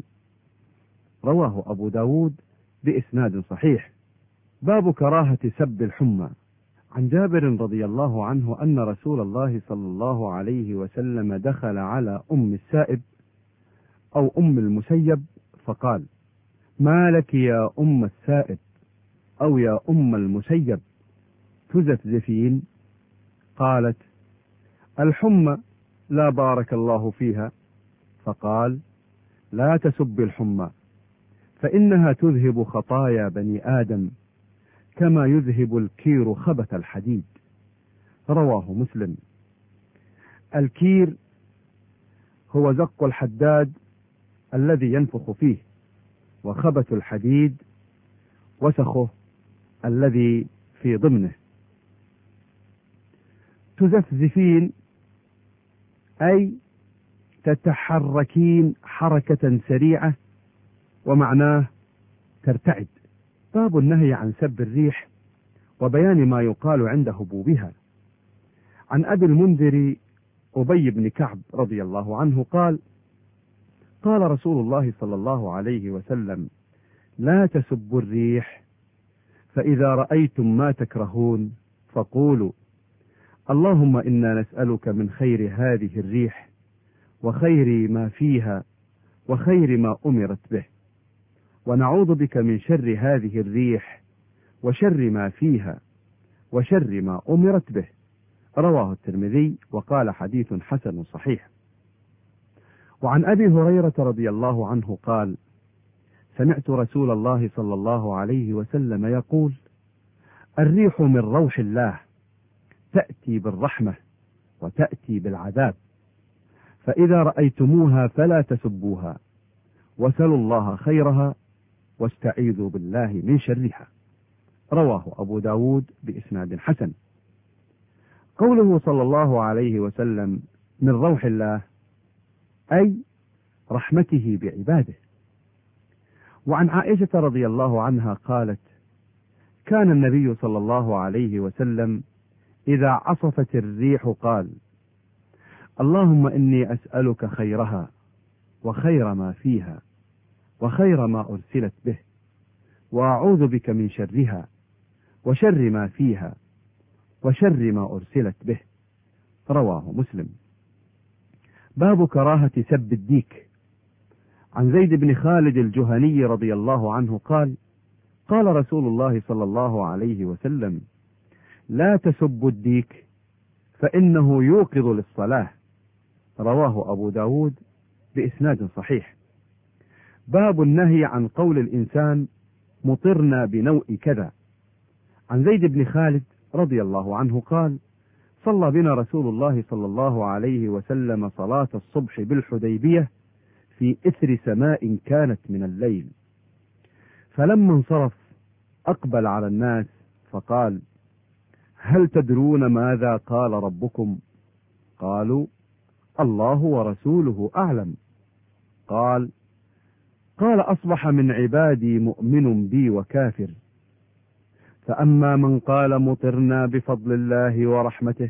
رواه أبو داود بإسناد صحيح. باب كراهة سب الحمى. عن جابر رضي الله عنه أن رسول الله صلى الله عليه وسلم دخل على أم السائب أو أم المسيب فقال: ما لك يا أم السائب أو يا أم المسيب تزفزفين؟ قالت: الحمى لا بارك الله فيها. فقال: لا تسب الحمى، فإنها تذهب خطايا بني آدم كما يذهب الكير خبث الحديد. رواه مسلم. الكير هو زق الحداد الذي ينفخ فيه، وخبث الحديد وسخه الذي في ضمنه. تزفزفين أي تتحركين حركة سريعة، ومعناه ترتعد. باب النهي عن سب الريح وبيان ما يقال عند هبوبها. عن أبي المنذر أبي بن كعب رضي الله عنه قال: قال رسول الله صلى الله عليه وسلم: لا تسبوا الريح، فإذا رأيتم ما تكرهون فقولوا: اللهم إنا نسألك من خير هذه الريح وخير ما فيها وخير ما أمرت به، ونعوذ بك من شر هذه الريح وشر ما فيها وشر ما أمرت به. رواه الترمذي وقال حديث حسن صحيح. وعن أبي هريرة رضي الله عنه قال: سمعت رسول الله صلى الله عليه وسلم يقول: الريح من روح الله، تأتي بالرحمة وتأتي بالعذاب، فإذا رأيتموها فلا تسبوها، وسلوا الله خيرها واستعيذوا بالله من شرها. رواه أبو داود بإسناد حسن. قوله صلى الله عليه وسلم من روح الله أي رحمته بعباده. وعن عائشة رضي الله عنها قالت: كان النبي صلى الله عليه وسلم إذا عصفت الريح قال: اللهم إني أسألك خيرها وخير ما فيها وخير ما أرسلت به، وأعوذ بك من شرها وشر ما فيها وشر ما أرسلت به. رواه مسلم. باب كراهة سب الديك. عن زيد بن خالد الجهني رضي الله عنه قال: قال رسول الله صلى الله عليه وسلم: لا تسبوا الديك فإنه يوقظ للصلاة. رواه أبو داود بإسناد صحيح. باب النهي عن قول الإنسان مطرنا بنوء كذا. عن زيد بن خالد رضي الله عنه قال: صلى بنا رسول الله صلى الله عليه وسلم صلاة الصبح بالحديبية في إثر سماء كانت من الليل، فلما انصرف أقبل على الناس فقال: هل تدرون ماذا قال ربكم؟ قالوا: الله ورسوله أعلم. قال: أصبح من عبادي مؤمن بي وكافر، فأما من قال مطرنا بفضل الله ورحمته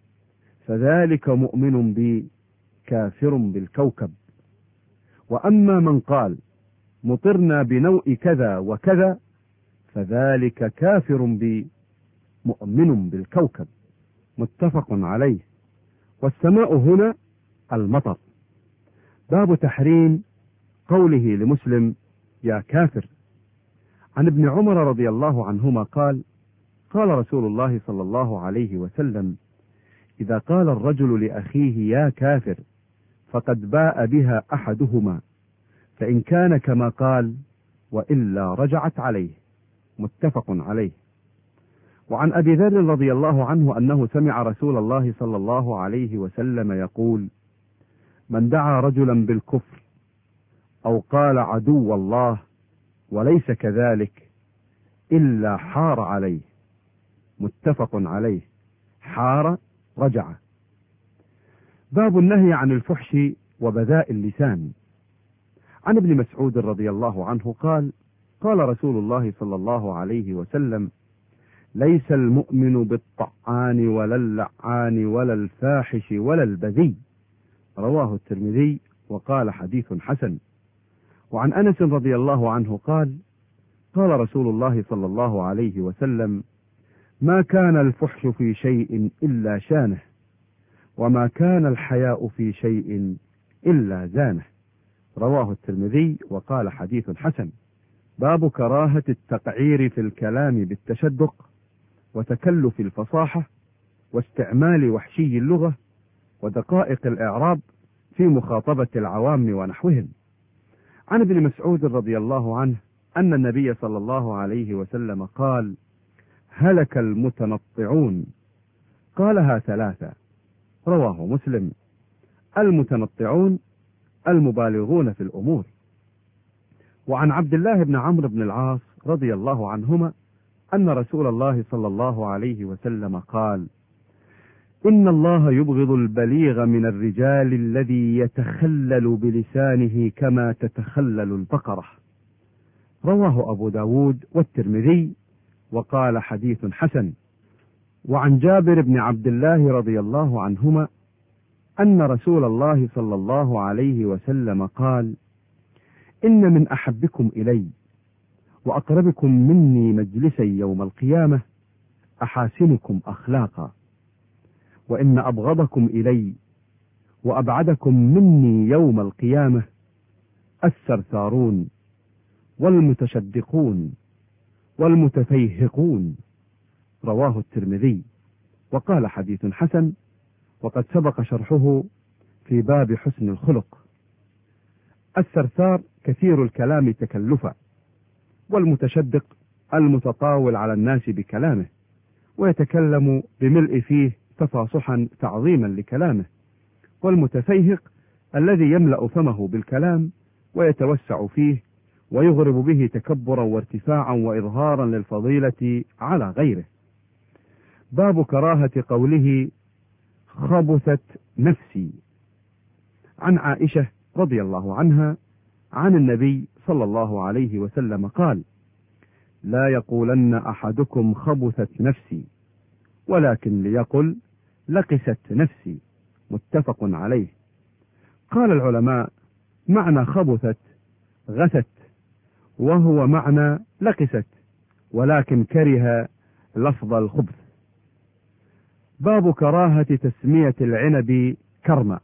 فذلك مؤمن بي كافر بالكوكب. وأما من قال مطرنا بنوء كذا وكذا فذلك كافر بي مؤمن بالكوكب. متفق عليه. والسماء هنا المطر. باب تحريم قوله لمسلم يا كافر. عن ابن عمر رضي الله عنهما قال قال رسول الله صلى الله عليه وسلم إذا قال الرجل لأخيه يا كافر فقد باء بها أحدهما، فإن كان كما قال وإلا رجعت عليه. متفق عليه. وعن أبي ذر رضي الله عنه أنه سمع رسول الله صلى الله عليه وسلم يقول من دعا رجلا بالكفر أو قال عدو الله وليس كذلك إلا حار عليه. متفق عليه. حار رجع. باب النهي عن الفحش وبذاء اللسان. عن ابن مسعود رضي الله عنه قال قال رسول الله صلى الله عليه وسلم ليس المؤمن بالطعان ولا اللعان ولا الفاحش ولا البذي. رواه الترمذي وقال حديث حسن. وعن أنس رضي الله عنه قال قال رسول الله صلى الله عليه وسلم ما كان الفحش في شيء إلا شانه، وما كان الحياء في شيء إلا زانه. رواه الترمذي وقال حديث حسن. باب كراهة التقعير في الكلام بالتشدق وتكلف الفصاحة واستعمال وحشي اللغة ودقائق الإعراب في مخاطبة العوام ونحوهم. عن ابن مسعود رضي الله عنه أن النبي صلى الله عليه وسلم قال هلك المتنطعون. قالها ثلاثة. رواه مسلم. المتنطعون المبالغون في الأمور. وعن عبد الله بن عمرو بن العاص رضي الله عنهما أن رسول الله صلى الله عليه وسلم قال إن الله يبغض البليغ من الرجال الذي يتخلل بلسانه كما تتخلل البقرة. رواه أبو داود والترمذي وقال حديث حسن. وعن جابر بن عبد الله رضي الله عنهما أن رسول الله صلى الله عليه وسلم قال إن من أحبكم إلي وأقربكم مني مجلسا يوم القيامة أحاسنكم أخلاقا، وإن أبغضكم إلي وأبعدكم مني يوم القيامة الثرثارون والمتشدقون والمتفيهقون. رواه الترمذي وقال حديث حسن، وقد سبق شرحه في باب حسن الخلق. الثرثار كثير الكلام تكلفا، والمتشدق المتطاول على الناس بكلامه ويتكلم بملء فيه تفاصحا تعظيما لكلامه، والمتفيهق الذي يملأ فمه بالكلام ويتوسع فيه ويغرب به تكبرا وارتفاعا وإظهارا للفضيلة على غيره. باب كراهة قوله خبثت نفسي. عن عائشة رضي الله عنها عن النبي صلى الله عليه وسلم قال لا يقولن أحدكم خبثت نفسي، ولكن ليقل لقست نفسي. متفق عليه. قال العلماء معنى خبثت غثت، وهو معنى لقست، ولكن كره لفظ الخبث. باب كراهة تسمية العنب كرما.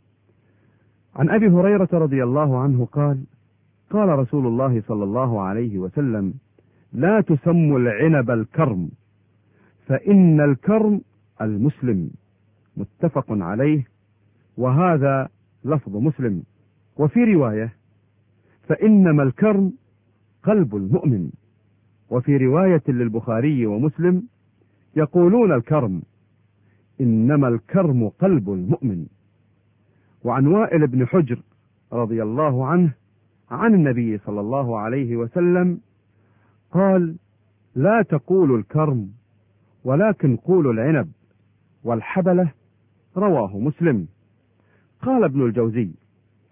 عن أبي هريرة رضي الله عنه قال قال رسول الله صلى الله عليه وسلم لا تسموا العنب الكرم، فإن الكرم المسلم. متفق عليه، وهذا لفظ مسلم. وفي رواية فإنما الكرم قلب المؤمن. وفي رواية للبخاري ومسلم يقولون الكرم، إنما الكرم قلب المؤمن. وعن وائل بن حجر رضي الله عنه عن النبي صلى الله عليه وسلم قال لا تقولوا الكرم ولكن قولوا العنب والحبلة. رواه مسلم. قال ابن الجوزي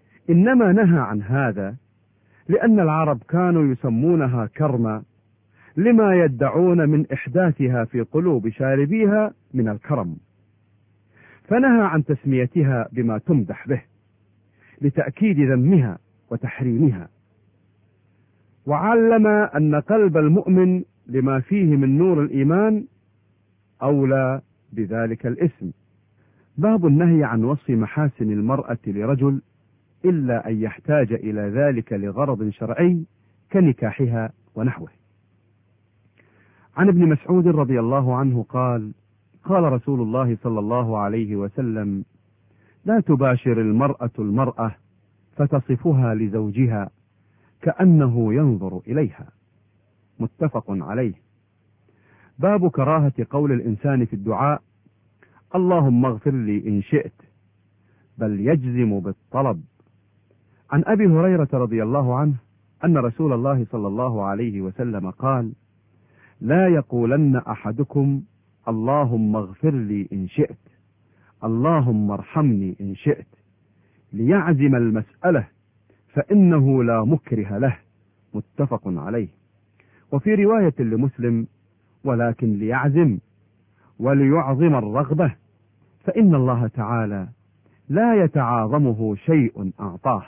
إنما نهى عن هذا لأن العرب كانوا يسمونها كرما لما يدعون من إحداثها في قلوب شاربيها من الكرم، فنهى عن تسميتها بما تمدح به لتأكيد ذمها وتحريمها، وعلم أن قلب المؤمن لما فيه من نور الإيمان أولى بذلك الاسم. باب النهي عن وصف محاسن المرأة لرجل إلا أن يحتاج إلى ذلك لغرض شرعي كنكاحها ونحوه. عن ابن مسعود رضي الله عنه قال: قال رسول الله صلى الله عليه وسلم: لا تباشر المرأة المرأة فتصفها لزوجها كأنه ينظر إليها. متفق عليه. باب كراهة قول الإنسان في الدعاء: اللهم اغفر لي إن شئت، بل يجزم بالطلب. عن أبي هريرة رضي الله عنه أن رسول الله صلى الله عليه وسلم قال: لا يقولن أحدكم اللهم اغفر لي إن شئت، اللهم ارحمني إن شئت، ليعزم المسألة فإنه لا مكره له. متفق عليه. وفي رواية لمسلم: ولكن ليعزم وليعظم الرغبة، فإن الله تعالى لا يتعاظمه شيء أعطاه.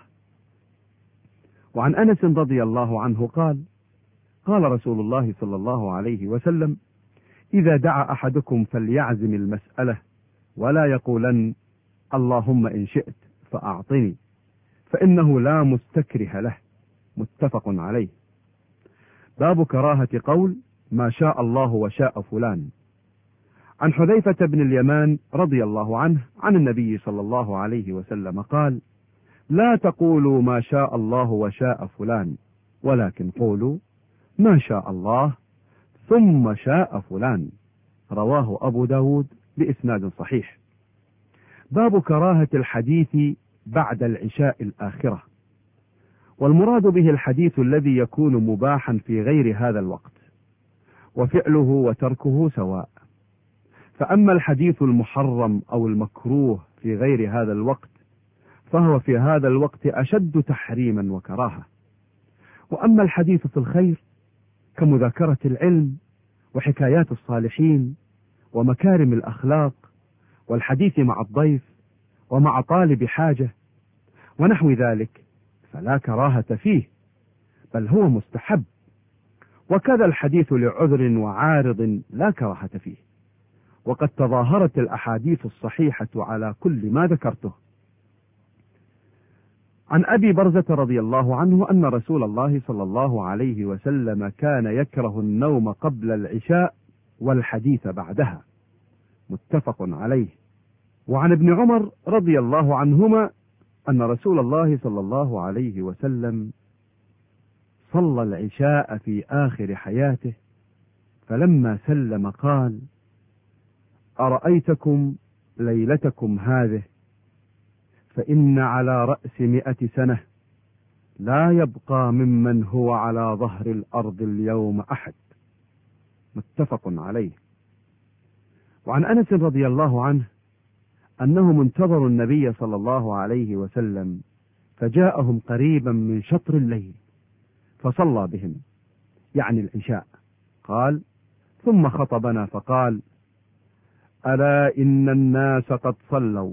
وعن أنس رضي الله عنه قال: قال رسول الله صلى الله عليه وسلم: إذا دعا أحدكم فليعزم المسألة ولا يقولن اللهم إن شئت فأعطني، فإنه لا مستكره له. متفق عليه. باب كراهة قول ما شاء الله وشاء فلان. عن حذيفة بن اليمان رضي الله عنه عن النبي صلى الله عليه وسلم قال: لا تقولوا ما شاء الله وشاء فلان، ولكن قولوا ما شاء الله ثم شاء فلان. رواه أبو داود بإسناد صحيح. باب كراهة الحديث بعد العشاء الآخرة، والمراد به الحديث الذي يكون مباحا في غير هذا الوقت، وفعله وتركه سواء. فأما الحديث المحرم أو المكروه في غير هذا الوقت فهو في هذا الوقت أشد تحريما وكراهة. وأما الحديث في الخير كمذاكرة العلم وحكايات الصالحين ومكارم الأخلاق والحديث مع الضيف ومع طالب حاجة ونحو ذلك فلا كراهة فيه، بل هو مستحب. وكذا الحديث لعذر وعارض لا كراهة فيه، وقد تظاهرت الأحاديث الصحيحة على كل ما ذكرته. عن أبي برزة رضي الله عنه أن رسول الله صلى الله عليه وسلم كان يكره النوم قبل العشاء والحديث بعدها. متفق عليه. وعن ابن عمر رضي الله عنهما أن رسول الله صلى الله عليه وسلم صلى العشاء في آخر حياته، فلما سلم قال: أرأيتكم ليلتكم هذه، فإن على رأس 100 سنة لا يبقى ممن هو على ظهر الأرض اليوم أحد. متفق عليه. وعن أنس رضي الله عنه أنهم انتظروا النبي صلى الله عليه وسلم فجاءهم قريبا من شطر الليل فصلى بهم، يعني العشاء. قال: ثم خطبنا فقال: ألا إن الناس قد صلوا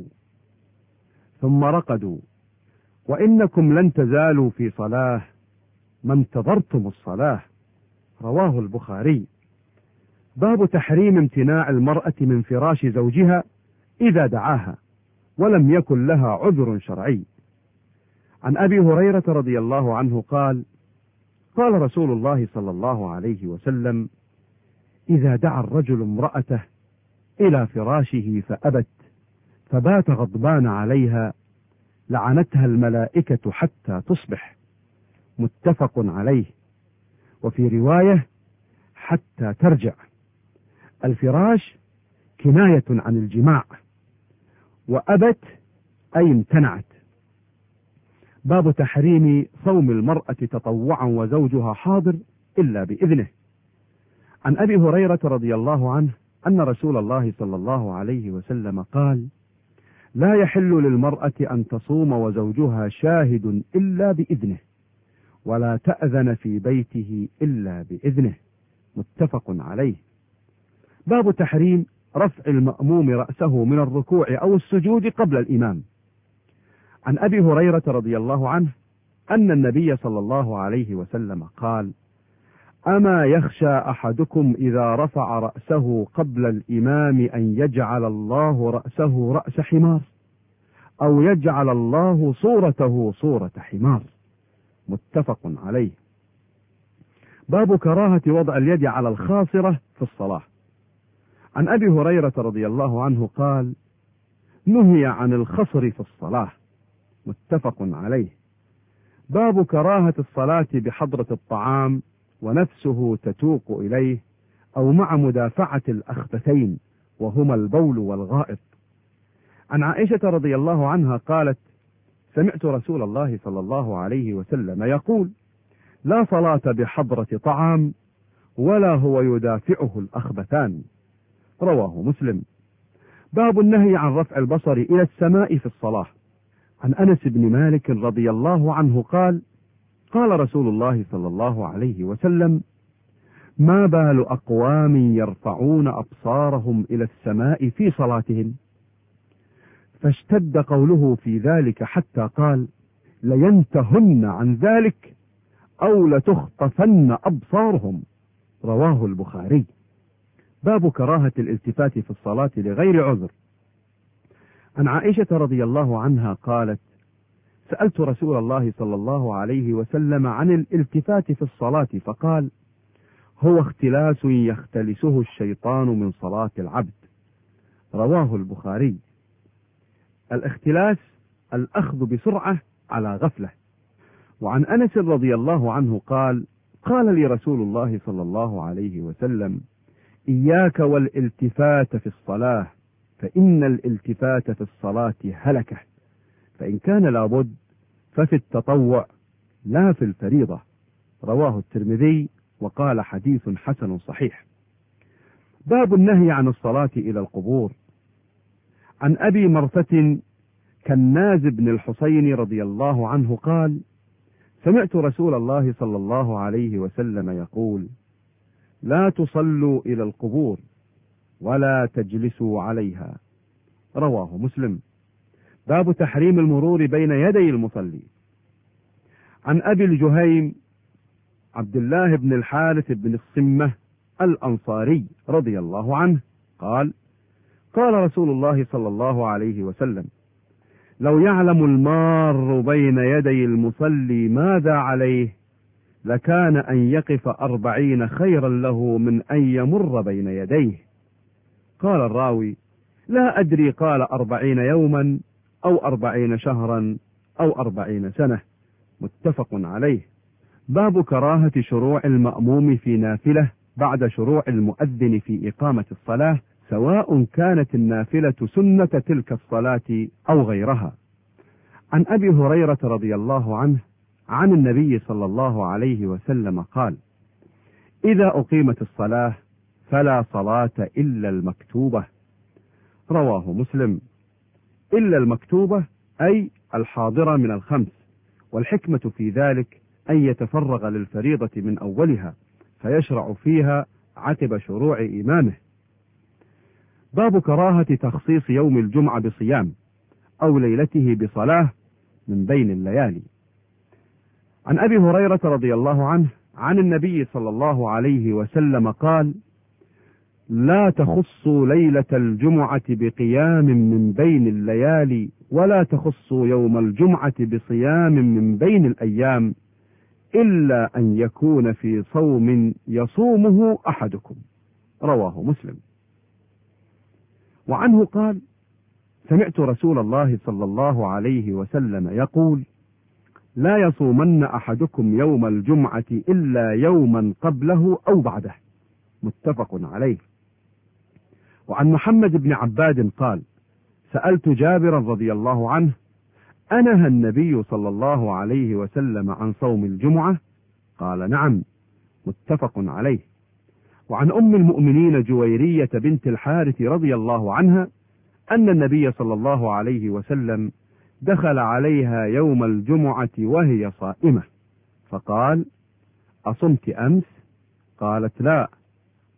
ثم رقدوا، وإنكم لن تزالوا في صلاة ما انتظرتم الصلاة. رواه البخاري. باب تحريم امتناع المرأة من فراش زوجها إذا دعاها ولم يكن لها عذر شرعي. عن أبي هريرة رضي الله عنه قال: قال رسول الله صلى الله عليه وسلم: إذا دعا الرجل امرأته إلى فراشه فأبت فبات غضبان عليها لعنتها الملائكة حتى تصبح. متفق عليه. وفي رواية: حتى ترجع. الفراش كناية عن الجماع، وأبت أي امتنعت. باب تحريم صوم المرأة تطوعا وزوجها حاضر إلا بإذنه. عن أبي هريرة رضي الله عنه أن رسول الله صلى الله عليه وسلم قال: لا يحل للمرأة أن تصوم وزوجها شاهد إلا بإذنه، ولا تأذن في بيته إلا بإذنه. متفق عليه. باب تحريم رفع المأموم رأسه من الركوع أو السجود قبل الإمام. عن أبي هريرة رضي الله عنه أن النبي صلى الله عليه وسلم قال: أما يخشى أحدكم إذا رفع رأسه قبل الإمام أن يجعل الله رأسه رأس حمار، أو يجعل الله صورته صورة حمار. متفق عليه. باب كراهة وضع اليد على الخاصرة في الصلاة. عن أبي هريرة رضي الله عنه قال: نهي عن الخصر في الصلاة. متفق عليه. باب كراهة الصلاة بحضرة الطعام ونفسه تتوق إليه، أو مع مدافعة الأخبثين وهما البول والغائط. عن عائشة رضي الله عنها قالت: سمعت رسول الله صلى الله عليه وسلم يقول: لا صلاة بحضرة طعام ولا هو يدافعه الأخبثان. رواه مسلم. باب النهي عن رفع البصر إلى السماء في الصلاة. عن أنس بن مالك رضي الله عنه قال: قال رسول الله صلى الله عليه وسلم: ما بال أقوام يرفعون أبصارهم إلى السماء في صلاتهم؟ فاشتد قوله في ذلك حتى قال: لينتهن عن ذلك أو لتخطفن أبصارهم. رواه البخاري. باب كراهة الالتفات في الصلاة لغير عذر. عن عائشة رضي الله عنها قالت: سألت رسول الله صلى الله عليه وسلم عن الالتفات في الصلاة فقال: هو اختلاس يختلسه الشيطان من صلاة العبد. رواه البخاري. الاختلاس الأخذ بسرعة على غفلة. وعن أنس رضي الله عنه قال: قال لي رسول الله صلى الله عليه وسلم: إياك والالتفات في الصلاة، فإن الالتفات في الصلاة هلكة، فإن كان لابد ففي التطوع لا في الفريضة. رواه الترمذي وقال: حديث حسن صحيح. باب النهي عن الصلاة إلى القبور. عن أبي مرثة كناز بن الحصين رضي الله عنه قال: سمعت رسول الله صلى الله عليه وسلم يقول: لا تصلوا إلى القبور ولا تجلسوا عليها. رواه مسلم. باب تحريم المرور بين يدي المصلي. عن أبي الجهيم عبد الله بن الحارث بن الصمة الأنصاري رضي الله عنه قال: قال رسول الله صلى الله عليه وسلم: لو يعلم المار بين يدي المصلي ماذا عليه لكان أن يقف 40 خيرا له من أن يمر بين يديه. قال الراوي: لا أدري قال 40 يوما أو 40 شهرا أو 40 سنة. متفق عليه. باب كراهة شروع المأموم في نافلة بعد شروع المؤذن في إقامة الصلاة، سواء كانت النافلة سنة تلك الصلاة أو غيرها. عن أبي هريرة رضي الله عنه عن النبي صلى الله عليه وسلم قال: إذا أقيمت الصلاة فلا صلاة إلا المكتوبة. رواه مسلم. إلا المكتوبة أي الحاضرة من الخمس، والحكمة في ذلك أن يتفرغ للفريضة من أولها فيشرع فيها عقب شروع إمامه. باب كراهة تخصيص يوم الجمعة بصيام أو ليلته بصلاة من بين الليالي. عن أبي هريرة رضي الله عنه عن النبي صلى الله عليه وسلم قال: لا تخصوا ليلة الجمعة بقيام من بين الليالي، ولا تخصوا يوم الجمعة بصيام من بين الأيام، إلا أن يكون في صوم يصومه أحدكم. رواه مسلم. وعنه قال: سمعت رسول الله صلى الله عليه وسلم يقول: لا يصومن أحدكم يوم الجمعة إلا يوما قبله أو بعده. متفق عليه. وعن محمد بن عباد قال: سألت جابرا رضي الله عنه: أنهى النبي صلى الله عليه وسلم عن صوم الجمعة؟ قال: نعم. متفق عليه. وعن أم المؤمنين جويرية بنت الحارث رضي الله عنها أن النبي صلى الله عليه وسلم دخل عليها يوم الجمعة وهي صائمة، فقال: أصمت أمس؟ قالت: لا.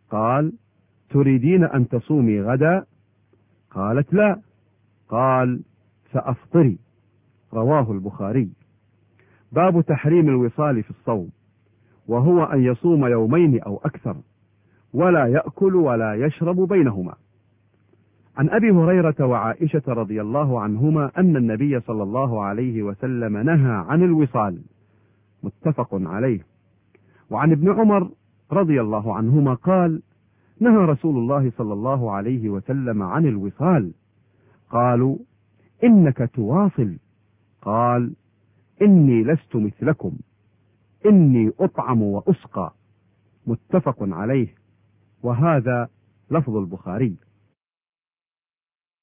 قال: تريدين أن تصومي غدا؟ قالت: لا. قال: فأفطري. رواه البخاري. باب تحريم الوصال في الصوم، وهو أن يصوم يومين أو أكثر، ولا يأكل ولا يشرب بينهما. عن أبي هريرة وعائشة رضي الله عنهما أن النبي صلى الله عليه وسلم نهى عن الوصال، متفق عليه. وعن ابن عمر رضي الله عنهما قال: نهى رسول الله صلى الله عليه وسلم عن الوصال. قالوا: إنك تواصل. قال: إني لست مثلكم، إني أطعم وأسقى. متفق عليه، وهذا لفظ البخاري.